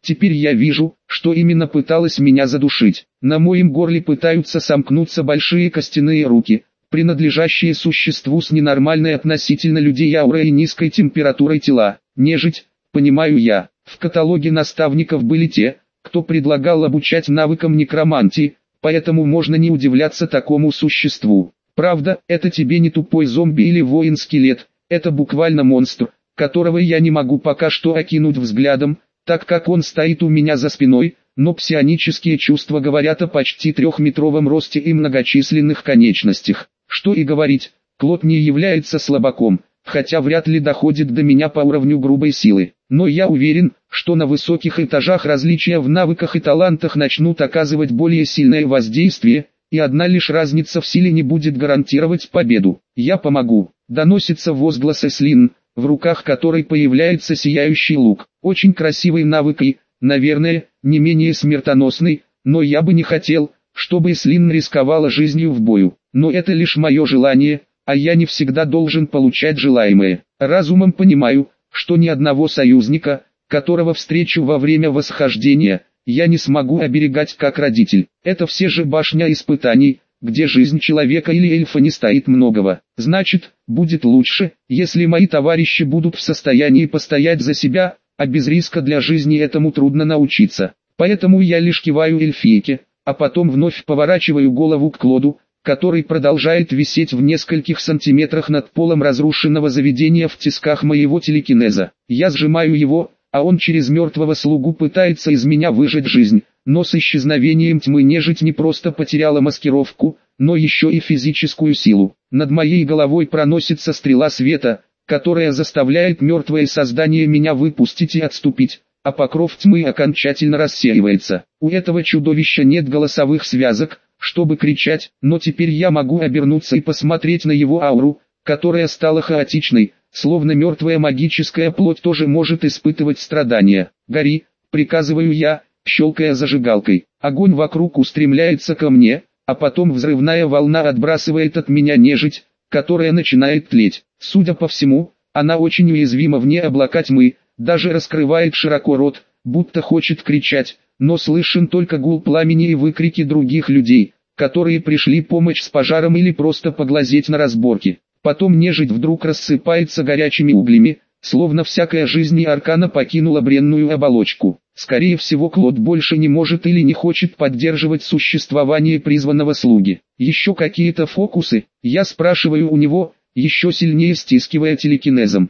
[SPEAKER 1] Теперь я вижу, что именно пыталась меня задушить. На моем горле пытаются сомкнуться большие костяные руки, принадлежащие существу с ненормальной относительно людей аурой и низкой температурой тела. Нежить, понимаю я. В каталоге наставников были те, кто предлагал обучать навыкам некромантии, поэтому можно не удивляться такому существу. Правда, это тебе не тупой зомби или воин-скелет, это буквально монстр, которого я не могу пока что окинуть взглядом, так как он стоит у меня за спиной, но псионические чувства говорят о почти трехметровом росте и многочисленных конечностях. Что и говорить, Клод не является слабаком, хотя вряд ли доходит до меня по уровню грубой силы. Но я уверен, что на высоких этажах различия в навыках и талантах начнут оказывать более сильное воздействие, и одна лишь разница в силе не будет гарантировать победу. «Я помогу», — доносится возглас Эслин, в руках которой появляется сияющий лук. Очень красивый навык и, наверное, не менее смертоносный, но я бы не хотел, чтобы Эслин рисковала жизнью в бою. Но это лишь мое желание, а я не всегда должен получать желаемое. Разумом понимаю, что ни одного союзника, которого встречу во время восхождения, я не смогу оберегать как родитель. Это все же башня испытаний, где жизнь человека или эльфа не стоит многого. Значит, будет лучше, если мои товарищи будут в состоянии постоять за себя, а без риска для жизни этому трудно научиться. Поэтому я лишь киваю эльфийке, а потом вновь поворачиваю голову к Клоду, который продолжает висеть в нескольких сантиметрах над полом разрушенного заведения в тисках моего телекинеза. Я сжимаю его, а он через мертвого слугу пытается из меня выжать жизнь. Но с исчезновением тьмы нежить не просто потеряла маскировку, но еще и физическую силу. Над моей головой проносится стрела света, которая заставляет мертвое создание меня выпустить и отступить, а покров тьмы окончательно рассеивается. У этого чудовища нет голосовых связок, чтобы кричать, но теперь я могу обернуться и посмотреть на его ауру, которая стала хаотичной, словно мертвая магическая плоть тоже может испытывать страдания. «Гори», приказываю я, щелкая зажигалкой. Огонь вокруг устремляется ко мне, а потом взрывная волна отбрасывает от меня нежить, которая начинает тлеть. Судя по всему, она очень уязвима вне облака тьмы, даже раскрывает широко рот, будто хочет кричать, но слышен только гул пламени и выкрики других людей, которые пришли помочь с пожаром или просто поглазеть на разборки. Потом нежить вдруг рассыпается горячими углями, словно всякая жизнь и аркана покинула бренную оболочку. Скорее всего, Клод больше не может или не хочет поддерживать существование призванного слуги. Еще какие-то фокусы, я спрашиваю у него, еще сильнее стискивая телекинезом.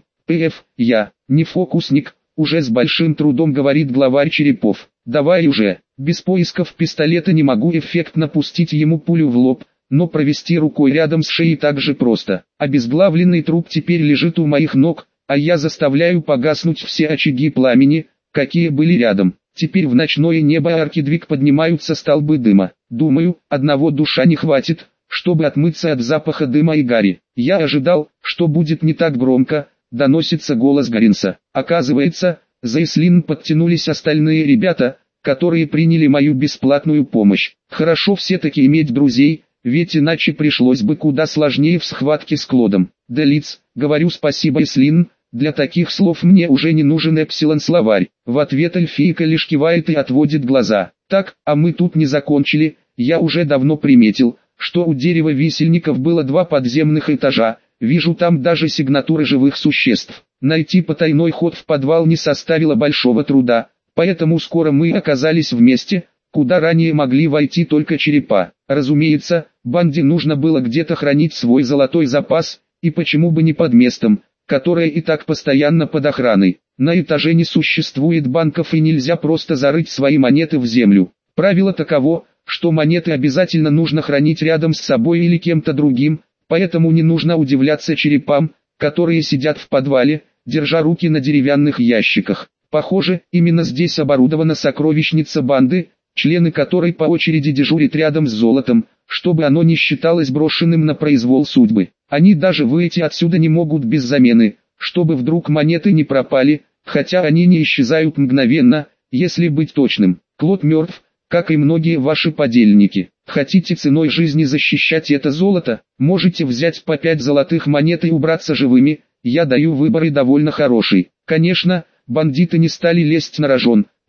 [SPEAKER 1] Я не фокусник, уже с большим трудом говорит главарь черепов. Давай уже, без поисков пистолета не могу эффектно пустить ему пулю в лоб, но провести рукой рядом с шеей так же просто. Обезглавленный труп теперь лежит у моих ног, а я заставляю погаснуть все очаги пламени, какие были рядом. Теперь в ночное небо Аркидвик поднимаются столбы дыма. Думаю, одного душа не хватит, чтобы отмыться от запаха дыма и гари. Я ожидал, что будет не так громко, доносится голос Гаринса. Оказывается, за Эслин подтянулись остальные ребята, которые приняли мою бесплатную помощь. Хорошо все-таки иметь друзей, ведь иначе пришлось бы куда сложнее в схватке с Клодом. Да лиц, говорю спасибо Эслин, для таких слов мне уже не нужен эпсилон-словарь. В ответ эльфийка лишь кивает и отводит глаза. Так, а мы тут не закончили, я уже давно приметил, что у дерева висельников было 2 подземных этажа, вижу там даже сигнатуры живых существ. Найти потайной ход в подвал не составило большого труда, поэтому скоро мы оказались в месте, куда ранее могли войти только черепа. Разумеется, банде нужно было где-то хранить свой золотой запас, и почему бы не под местом, которое и так постоянно под охраной. На этаже не существует банков и нельзя просто зарыть свои монеты в землю. Правило таково, что монеты обязательно нужно хранить рядом с собой или кем-то другим, поэтому не нужно удивляться черепам, которые сидят в подвале, держа руки на деревянных ящиках. Похоже, именно здесь оборудована сокровищница банды, члены которой по очереди дежурят рядом с золотом, чтобы оно не считалось брошенным на произвол судьбы. Они даже выйти отсюда не могут без замены, чтобы вдруг монеты не пропали, хотя они не исчезают мгновенно, если быть точным. Клод мертв, как и многие ваши подельники. Хотите ценой жизни защищать это золото, можете взять по 5 золотых монет и убраться живыми, я даю выбор и довольно хороший. Конечно, бандиты не стали лезть на рожон,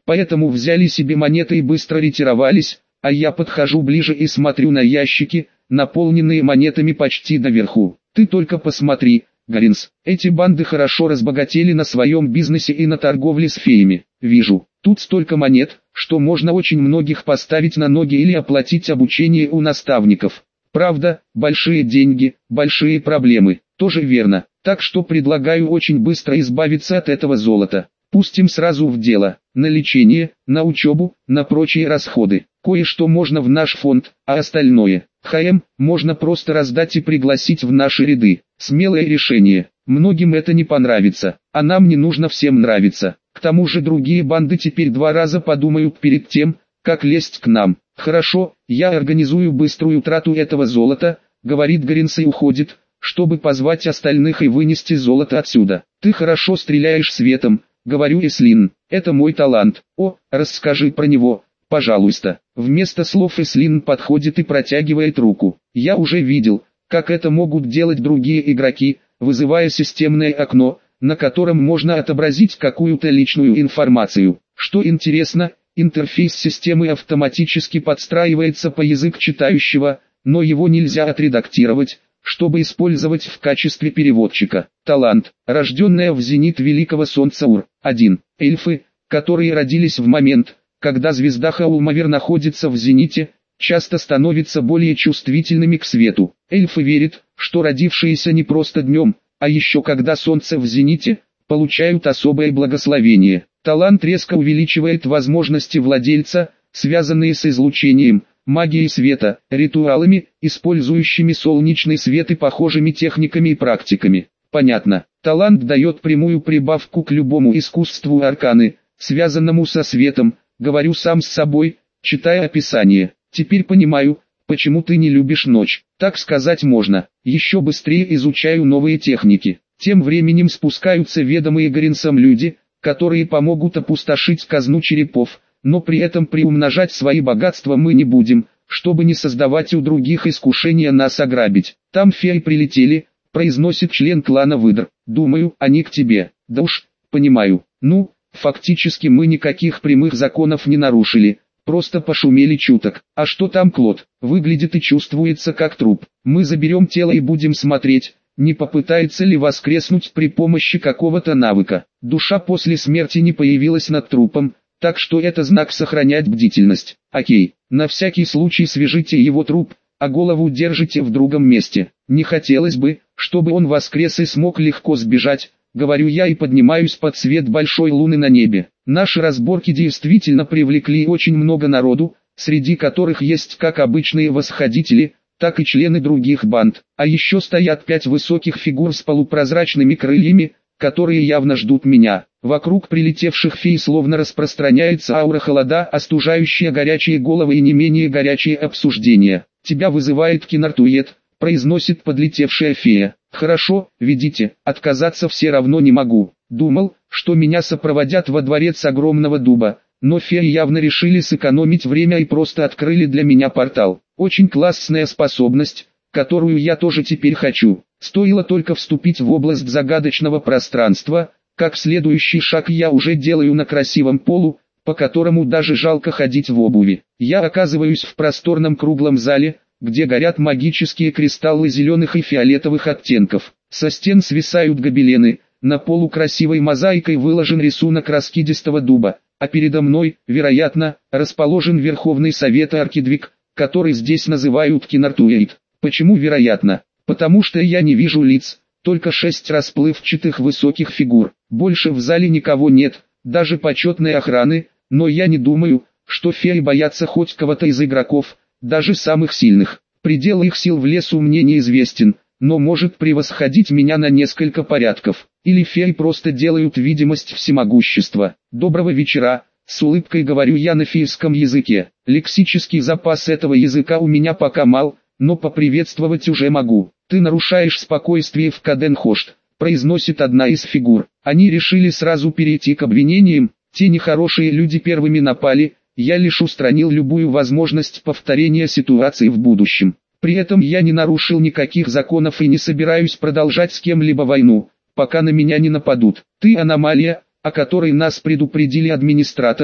[SPEAKER 1] поэтому взяли себе монеты и быстро ретировались, а я подхожу ближе и смотрю на ящики, наполненные монетами почти доверху. Ты только посмотри, Гаринс, эти банды хорошо разбогатели на своем бизнесе и на торговле с феями. Вижу, тут столько монет, что можно очень многих поставить на ноги или оплатить обучение у наставников. Правда, большие деньги, большие проблемы, тоже верно. Так что предлагаю очень быстро избавиться от этого золота. Пустим сразу в дело, на лечение, на учебу, на прочие расходы. Кое-что можно в наш фонд, а остальное, можно просто раздать и пригласить в наши ряды. Смелое решение. Многим это не понравится, а нам не нужно всем нравиться. К тому же другие банды теперь 2 раза подумают перед тем, как лезть к нам. Хорошо, я организую быструю трату этого золота, говорит Гаринс и уходит, чтобы позвать остальных и вынести золото отсюда. Ты хорошо стреляешь светом, говорю Эслин, это мой талант. О, расскажи про него, пожалуйста. Вместо слов Эслин подходит и протягивает руку. Я уже видел, как это могут делать другие игроки, вызывая системное окно, на котором можно отобразить какую-то личную информацию. Что интересно, интерфейс системы автоматически подстраивается по язык читающего, но его нельзя отредактировать, чтобы использовать в качестве переводчика. Талант, рожденная в зенит Великого Солнца Ур-1. Эльфы, которые родились в момент, когда звезда Хаулмавер находится в зените, часто становятся более чувствительными к свету. Эльфы верят, что родившиеся не просто днем, а еще когда солнце в зените, получают особое благословение. Талант резко увеличивает возможности владельца, связанные с излучением, магией света, ритуалами, использующими солнечный свет и похожими техниками и практиками. Понятно. Талант дает прямую прибавку к любому искусству арканы, связанному со светом, говорю сам с собой, читая описание. Теперь понимаю, почему ты не любишь ночь. Так сказать можно. Еще быстрее изучаю новые техники. Тем временем спускаются ведомые Гаринсом люди, которые помогут опустошить казну черепов, но при этом приумножать свои богатства мы не будем, чтобы не создавать у других искушения нас ограбить. Там феи прилетели, произносит член клана Выдр. Думаю, они к тебе. Да уж, понимаю. Ну, фактически мы никаких прямых законов не нарушили, просто пошумели чуток. А что там Клод? Выглядит и чувствуется как труп. Мы заберем тело и будем смотреть, не попытается ли воскреснуть при помощи какого-то навыка. Душа после смерти не появилась над трупом, так что это знак сохранять бдительность. Окей, на всякий случай свяжите его труп, а голову держите в другом месте. Не хотелось бы, чтобы он воскрес и смог легко сбежать, говорю я и поднимаюсь под свет большой луны на небе. Наши разборки действительно привлекли очень много народу, среди которых есть как обычные восходители, так и члены других банд. А еще стоят 5 высоких фигур с полупрозрачными крыльями, которые явно ждут меня. Вокруг прилетевших фей словно распространяется аура холода, остужающая горячие головы и не менее горячие обсуждения. «Тебя вызывает Кинартует», — произносит подлетевшая фея. «Хорошо, ведите, отказаться все равно не могу. Думал, что меня сопроводят во дворец огромного дуба, но феи явно решили сэкономить время и просто открыли для меня портал. Очень классная способность, которую я тоже теперь хочу. Стоило только вступить в область загадочного пространства, как следующий шаг я уже делаю на красивом полу, по которому даже жалко ходить в обуви. Я оказываюсь в просторном круглом зале, где горят магические кристаллы зеленых и фиолетовых оттенков. Со стен свисают гобелены, на полу красивой мозаикой выложен рисунок раскидистого дуба, а передо мной, вероятно, расположен Верховный Совет Аркидвик, который здесь называют Кинартуэйт. Почему вероятно? Потому что я не вижу лиц, только 6 расплывчатых высоких фигур. Больше в зале никого нет, даже почетной охраны, но я не думаю, что феи боятся хоть кого-то из игроков, даже самых сильных. Предел их сил в лесу мне неизвестен, но может превосходить меня на несколько порядков. Или феи просто делают видимость всемогущества. Доброго вечера, с улыбкой говорю я на фейском языке. Лексический запас этого языка у меня пока мал, но поприветствовать уже могу. Ты нарушаешь спокойствие в Каденхошт, произносит одна из фигур. Они решили сразу перейти к обвинениям, те нехорошие люди первыми напали, я лишь устранил любую возможность повторения ситуации в будущем. При этом я не нарушил никаких законов и не собираюсь продолжать с кем-либо войну, пока на меня не нападут. Ты аномалия, о которой нас предупредили администраторы,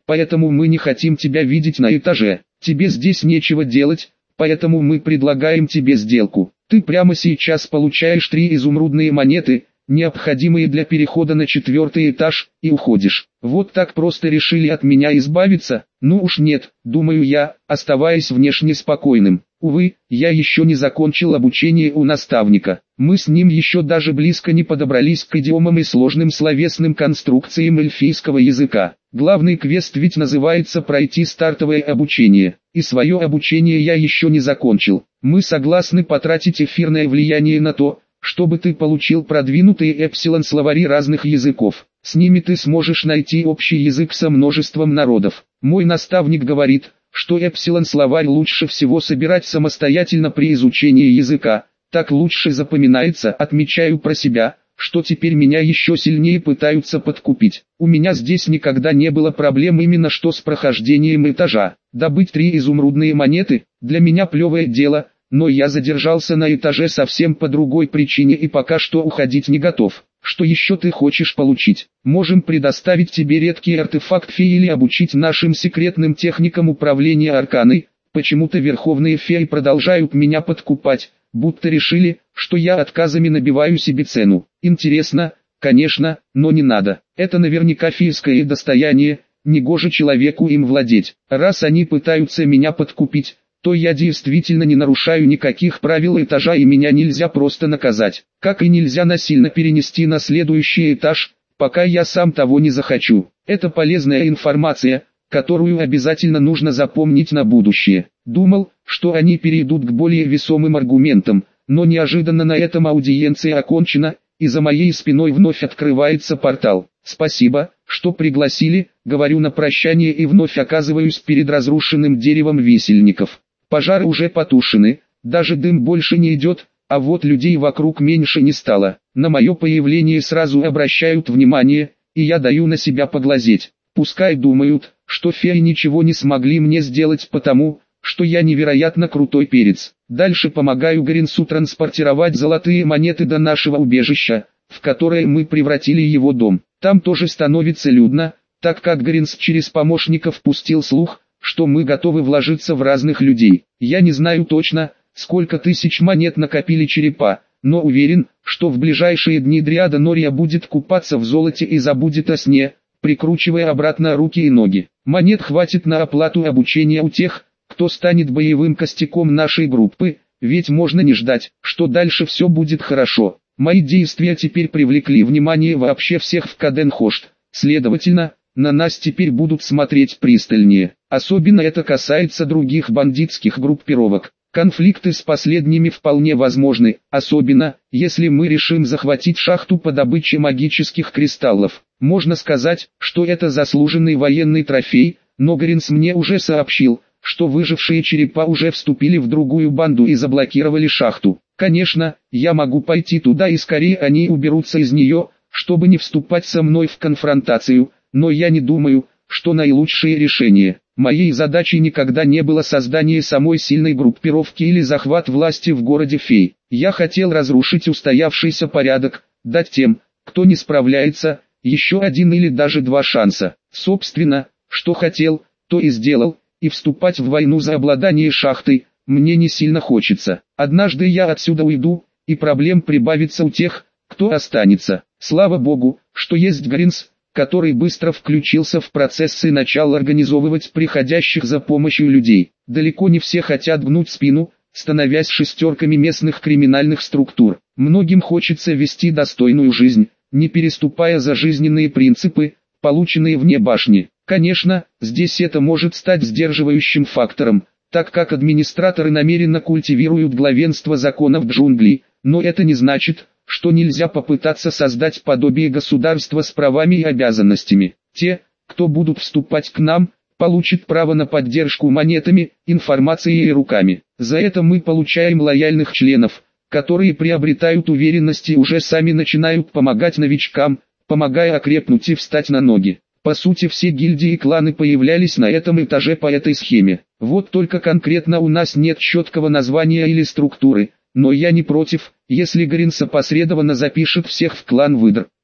[SPEAKER 1] поэтому мы не хотим тебя видеть на этаже. Тебе здесь нечего делать, поэтому мы предлагаем тебе сделку. Ты прямо сейчас получаешь 3 изумрудные монеты, необходимые для перехода на 4-й этаж, и уходишь. Вот так просто решили от меня избавиться? Ну уж нет, думаю я, оставаясь внешне спокойным. Увы, я еще не закончил обучение у наставника. Мы с ним еще даже близко не подобрались к идиомам и сложным словесным конструкциям эльфийского языка. Главный квест ведь называется «Пройти стартовое обучение». И свое обучение я еще не закончил. Мы согласны потратить эфирное влияние на то, чтобы ты получил продвинутые эпсилон-словари разных языков. С ними ты сможешь найти общий язык со множеством народов. Мой наставник говорит, что эпсилон-словарь лучше всего собирать самостоятельно при изучении языка. Так лучше запоминается. Отмечаю про себя, что теперь меня еще сильнее пытаются подкупить. У меня здесь никогда не было проблем именно что с прохождением этажа. Добыть 3 изумрудные монеты, для меня плевое дело. Но я задержался на этаже совсем по другой причине и пока что уходить не готов. Что еще ты хочешь получить? Можем предоставить тебе редкий артефакт феи или обучить нашим секретным техникам управления арканой. Почему-то верховные феи продолжают меня подкупать, будто решили, что я отказами набиваю себе цену. Интересно, конечно, но не надо. Это наверняка фейское достояние, негоже человеку им владеть. Раз они пытаются меня подкупить, то я действительно не нарушаю никаких правил этажа и меня нельзя просто наказать, как и нельзя насильно перенести на следующий этаж, пока я сам того не захочу. Это полезная информация, которую обязательно нужно запомнить на будущее. Думал, что они перейдут к более весомым аргументам, но неожиданно на этом аудиенция окончена, и за моей спиной вновь открывается портал. Спасибо, что пригласили, говорю на прощание и вновь оказываюсь перед разрушенным деревом висельников. Пожары уже потушены, даже дым больше не идет, а вот людей вокруг меньше не стало. На мое появление сразу обращают внимание, и я даю на себя поглазеть. Пускай думают, что феи ничего не смогли мне сделать потому, что я невероятно крутой перец. Дальше помогаю Гаринсу транспортировать золотые монеты до нашего убежища, в которое мы превратили его дом. Там тоже становится людно, так как Гаринс через помощников пустил слух, что мы готовы вложиться в разных людей. Я не знаю точно, сколько тысяч монет накопили черепа, но уверен, что в ближайшие дни Дриада Нория будет купаться в золоте и забудет о сне, прикручивая обратно руки и ноги. Монет хватит на оплату обучения у тех, кто станет боевым костяком нашей группы, ведь можно не ждать, что дальше все будет хорошо. Мои действия теперь привлекли внимание вообще всех в Каденхошт, следовательно, на нас теперь будут смотреть пристальнее. Особенно это касается других бандитских группировок. Конфликты с последними вполне возможны, особенно, если мы решим захватить шахту по добыче магических кристаллов. Можно сказать, что это заслуженный военный трофей, но Гаринс мне уже сообщил, что выжившие черепа уже вступили в другую банду и заблокировали шахту. Конечно, я могу пойти туда и скорее они уберутся из нее, чтобы не вступать со мной в конфронтацию, но я не думаю, что наилучшее решение. Моей задачей никогда не было создание самой сильной группировки или захват власти в городе фей. Я хотел разрушить устоявшийся порядок, дать тем, кто не справляется, еще 1 или даже 2 шанса. Собственно, что хотел, то и сделал, и вступать в войну за обладание шахтой мне не сильно хочется. Однажды я отсюда уйду, и проблем прибавится у тех, кто останется. Слава богу, что есть Гаринс, который быстро включился в процесс и начал организовывать приходящих за помощью людей. Далеко не все хотят гнуть спину, становясь шестерками местных криминальных структур. Многим хочется вести достойную жизнь, не переступая за жизненные принципы, полученные вне башни. Конечно, здесь это может стать сдерживающим фактором, так как администраторы намеренно культивируют главенство законов джунглей, но это не значит, что нельзя попытаться создать подобие государства с правами и обязанностями. Те, кто будут вступать к нам, получат право на поддержку монетами, информацией и руками. За это мы получаем лояльных членов, которые приобретают уверенность и уже сами начинают помогать новичкам, помогая окрепнуть и встать на ноги. По сути все гильдии и кланы появлялись на этом этаже по этой схеме. Вот только конкретно у нас нет четкого названия или структуры, но я не против, если Гаринс опосредованно запишет всех в клан выдр.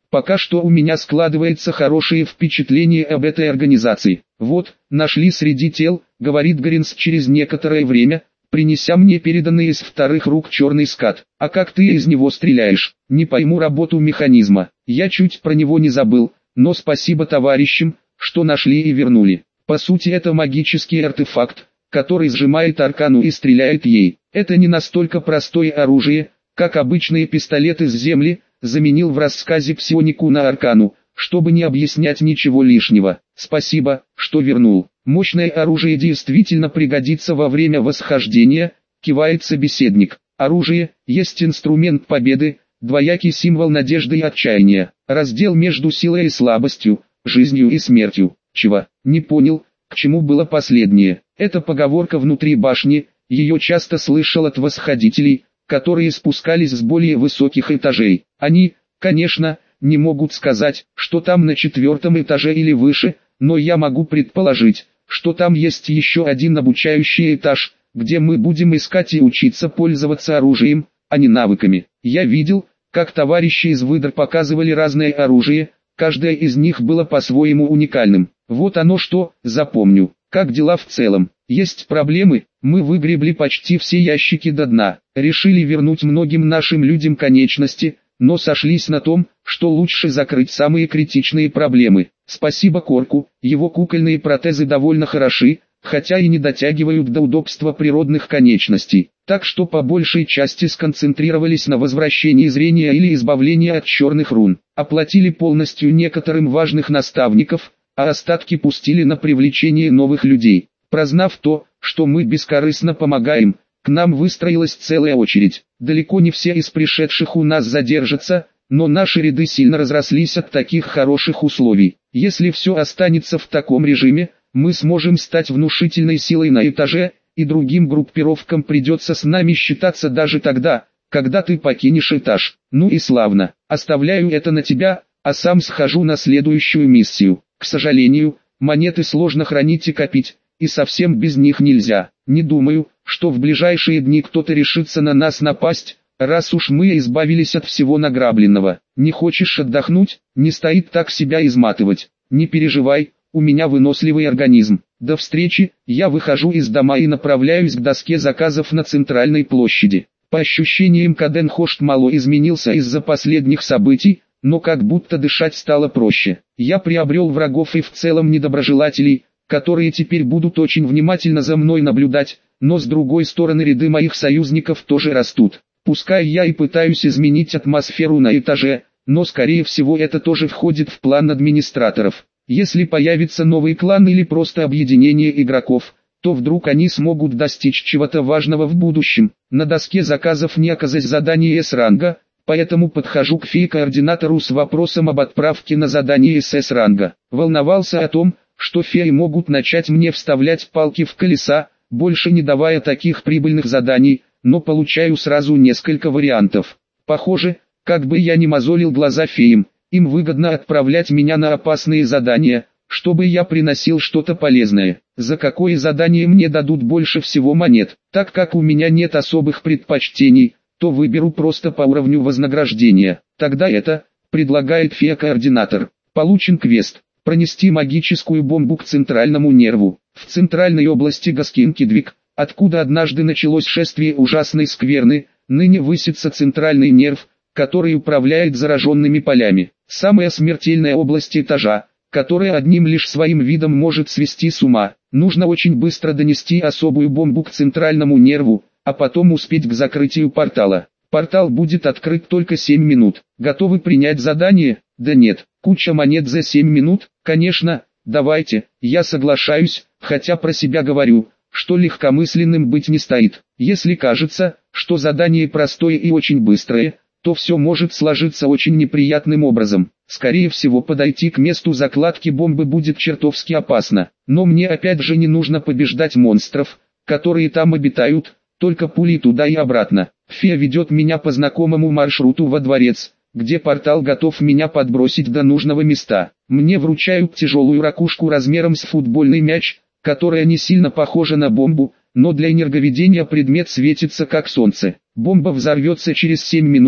[SPEAKER 1] Пока что у меня складывается хорошее впечатление об этой организации. Вот, нашли среди тел, говорит Гаринс через некоторое время, принеся мне переданный из вторых рук черный скат. А как ты из него стреляешь? Не пойму работу механизма. Я чуть про него не забыл, но спасибо товарищам, что нашли и вернули. По сути это магический артефакт, который сжимает аркану и стреляет ей. Это не настолько простое оружие, как обычные пистолеты с земли, заменил в рассказе псионику на аркану, чтобы не объяснять ничего лишнего. Спасибо, что вернул. Мощное оружие действительно пригодится во время восхождения, кивает собеседник. Оружие есть инструмент победы, двоякий символ надежды и отчаяния. Раздел между силой и слабостью, жизнью и смертью. Чего? Не понял, к чему было последнее. Это поговорка внутри башни, ее часто слышал от восходителей, которые спускались с более высоких этажей. Они, конечно, не могут сказать, что там на 4-м этаже или выше, но я могу предположить, что там есть еще один обучающий этаж, где мы будем искать и учиться пользоваться оружием, а не навыками. Я видел, как товарищи из выдр показывали разное оружие, каждое из них было по-своему уникальным. Вот оно что, запомню. Как дела в целом? Есть проблемы? Мы выгребли почти все ящики до дна. Решили вернуть многим нашим людям конечности, но сошлись на том, что лучше закрыть самые критичные проблемы. Спасибо Корку, его кукольные протезы довольно хороши, хотя и не дотягивают до удобства природных конечностей. Так что по большей части сконцентрировались на возвращении зрения или избавлении от черных рун. Оплатили полностью некоторым важных наставников, а остатки пустили на привлечение новых людей. Прознав то, что мы бескорыстно помогаем, к нам выстроилась целая очередь. Далеко не все из пришедших у нас задержатся, но наши ряды сильно разрослись от таких хороших условий. Если все останется в таком режиме, мы сможем стать внушительной силой на этаже, и другим группировкам придется с нами считаться даже тогда, когда ты покинешь этаж. Ну и славно. Оставляю это на тебя, а сам схожу на следующую миссию. К сожалению, монеты сложно хранить и копить, и совсем без них нельзя. Не думаю, что в ближайшие дни кто-то решится на нас напасть, раз уж мы избавились от всего награбленного. Не хочешь отдохнуть? Не стоит так себя изматывать. Не переживай, у меня выносливый организм. До встречи, я выхожу из дома и направляюсь к доске заказов на центральной площади. По ощущениям Каденхошт мало изменился из-за последних событий, но как будто дышать стало проще. Я приобрел врагов и в целом недоброжелателей, которые теперь будут очень внимательно за мной наблюдать, но с другой стороны ряды моих союзников тоже растут. Пускай я и пытаюсь изменить атмосферу на этаже, но скорее всего это тоже входит в план администраторов. Если появится новый клан или просто объединение игроков, то вдруг они смогут достичь чего-то важного в будущем. На доске заказов не оказалось задание С-ранга, поэтому подхожу к фее-координатору с вопросом об отправке на задание СС-ранга. Волновался о том, что феи могут начать мне вставлять палки в колеса, больше не давая таких прибыльных заданий, но получаю сразу несколько вариантов. Похоже, как бы я ни мозолил глаза феям, им выгодно отправлять меня на опасные задания, чтобы я приносил что-то полезное. За какое задание мне дадут больше всего монет? Так как у меня нет особых предпочтений, то выберу просто по уровню вознаграждения. Тогда это, предлагает фея-координатор. Получен квест. Пронести магическую бомбу к центральному нерву. В центральной области Гаскинкидвик, откуда однажды началось шествие ужасной скверны, ныне высится центральный нерв, который управляет зараженными полями. Самая смертельная область этажа, которая одним лишь своим видом может свести с ума. Нужно очень быстро донести особую бомбу к центральному нерву, а потом успеть к закрытию портала. Портал будет открыт только 7 минут. Готовы принять задание? Да нет. Куча монет за 7 минут? Конечно, давайте. Я соглашаюсь, хотя про себя говорю, что легкомысленным быть не стоит. Если кажется, что задание простое и очень быстрое, то все может сложиться очень неприятным образом. Скорее всего, подойти к месту закладки бомбы будет чертовски опасно. Но мне опять же не нужно побеждать монстров, которые там обитают, только пули туда и обратно. Фея ведет меня по знакомому маршруту во дворец, где портал готов меня подбросить до нужного места. Мне вручают тяжелую ракушку размером с футбольный мяч, которая не сильно похожа на бомбу, но для энерговедения предмет светится как солнце. Бомба взорвется через 7 минут,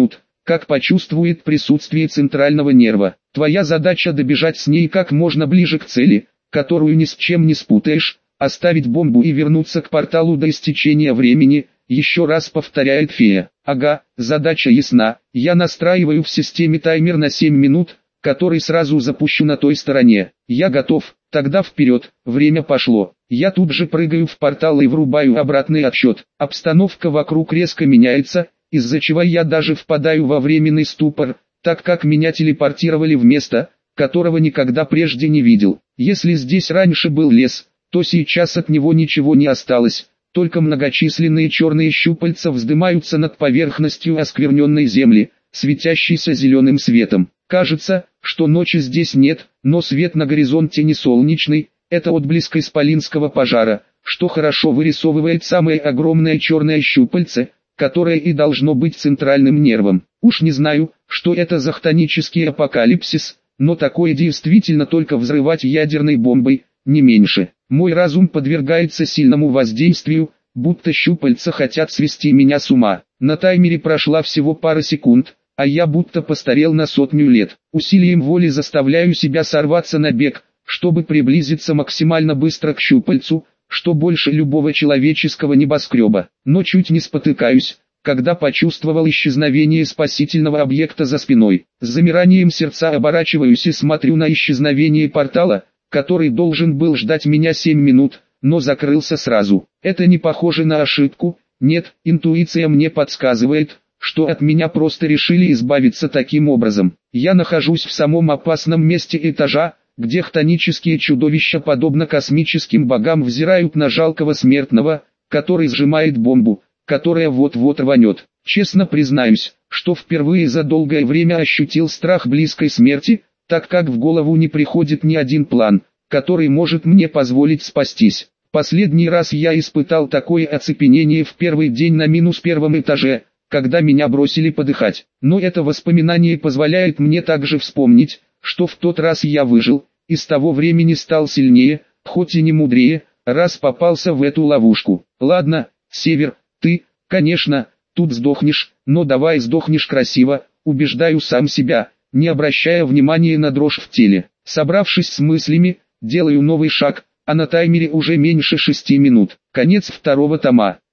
[SPEAKER 1] как почувствует присутствие центрального нерва. Твоя задача добежать с ней как можно ближе к цели, которую ни с чем не спутаешь, оставить бомбу и вернуться к порталу до истечения времени, еще раз повторяет фея. Ага, задача ясна, я настраиваю в системе таймер на 7 минут, который сразу запущу на той стороне. Я готов, тогда вперед, время пошло. Я тут же прыгаю в портал и врубаю обратный отсчет. Обстановка вокруг резко меняется, из-за чего я даже впадаю во временный ступор, так как меня телепортировали в место, которого никогда прежде не видел. Если здесь раньше был лес, то сейчас от него ничего не осталось, только многочисленные черные щупальца вздымаются над поверхностью оскверненной земли, светящейся зеленым светом. Кажется, что ночи здесь нет, но свет на горизонте не солнечный, это отблеск исполинского пожара, что хорошо вырисовывает самое огромное черное щупальце, которое и должно быть центральным нервом. Уж не знаю, что это за хтонический апокалипсис, но такое действительно только взрывать ядерной бомбой, не меньше. Мой разум подвергается сильному воздействию, будто щупальца хотят свести меня с ума. На таймере прошла всего пара секунд, а я будто постарел на 100 лет. Усилием воли заставляю себя сорваться на бег, чтобы приблизиться максимально быстро к щупальцу, что больше любого человеческого небоскреба. Но чуть не спотыкаюсь, когда почувствовал исчезновение спасительного объекта за спиной. С замиранием сердца оборачиваюсь и смотрю на исчезновение портала, который должен был ждать меня 7 минут, но закрылся сразу. Это не похоже на ошибку, нет, интуиция мне подсказывает, что от меня просто решили избавиться таким образом. Я нахожусь в самом опасном месте этажа, где хтонические чудовища подобно космическим богам взирают на жалкого смертного, который сжимает бомбу, которая вот-вот рванет. Честно признаюсь, что впервые за долгое время ощутил страх близкой смерти, так как в голову не приходит ни один план, который может мне позволить спастись. Последний раз я испытал такое оцепенение в первый день на -1 этаже, когда меня бросили подыхать. Но это воспоминание позволяет мне также вспомнить, что в тот раз я выжил, и с того времени стал сильнее, хоть и не мудрее, раз попался в эту ловушку. Ладно, Север, ты, конечно, тут сдохнешь, но давай сдохнешь красиво, убеждаю сам себя, не обращая внимания на дрожь в теле. Собравшись с мыслями, делаю новый шаг, а на таймере уже меньше 6 минут. Конец 2 тома.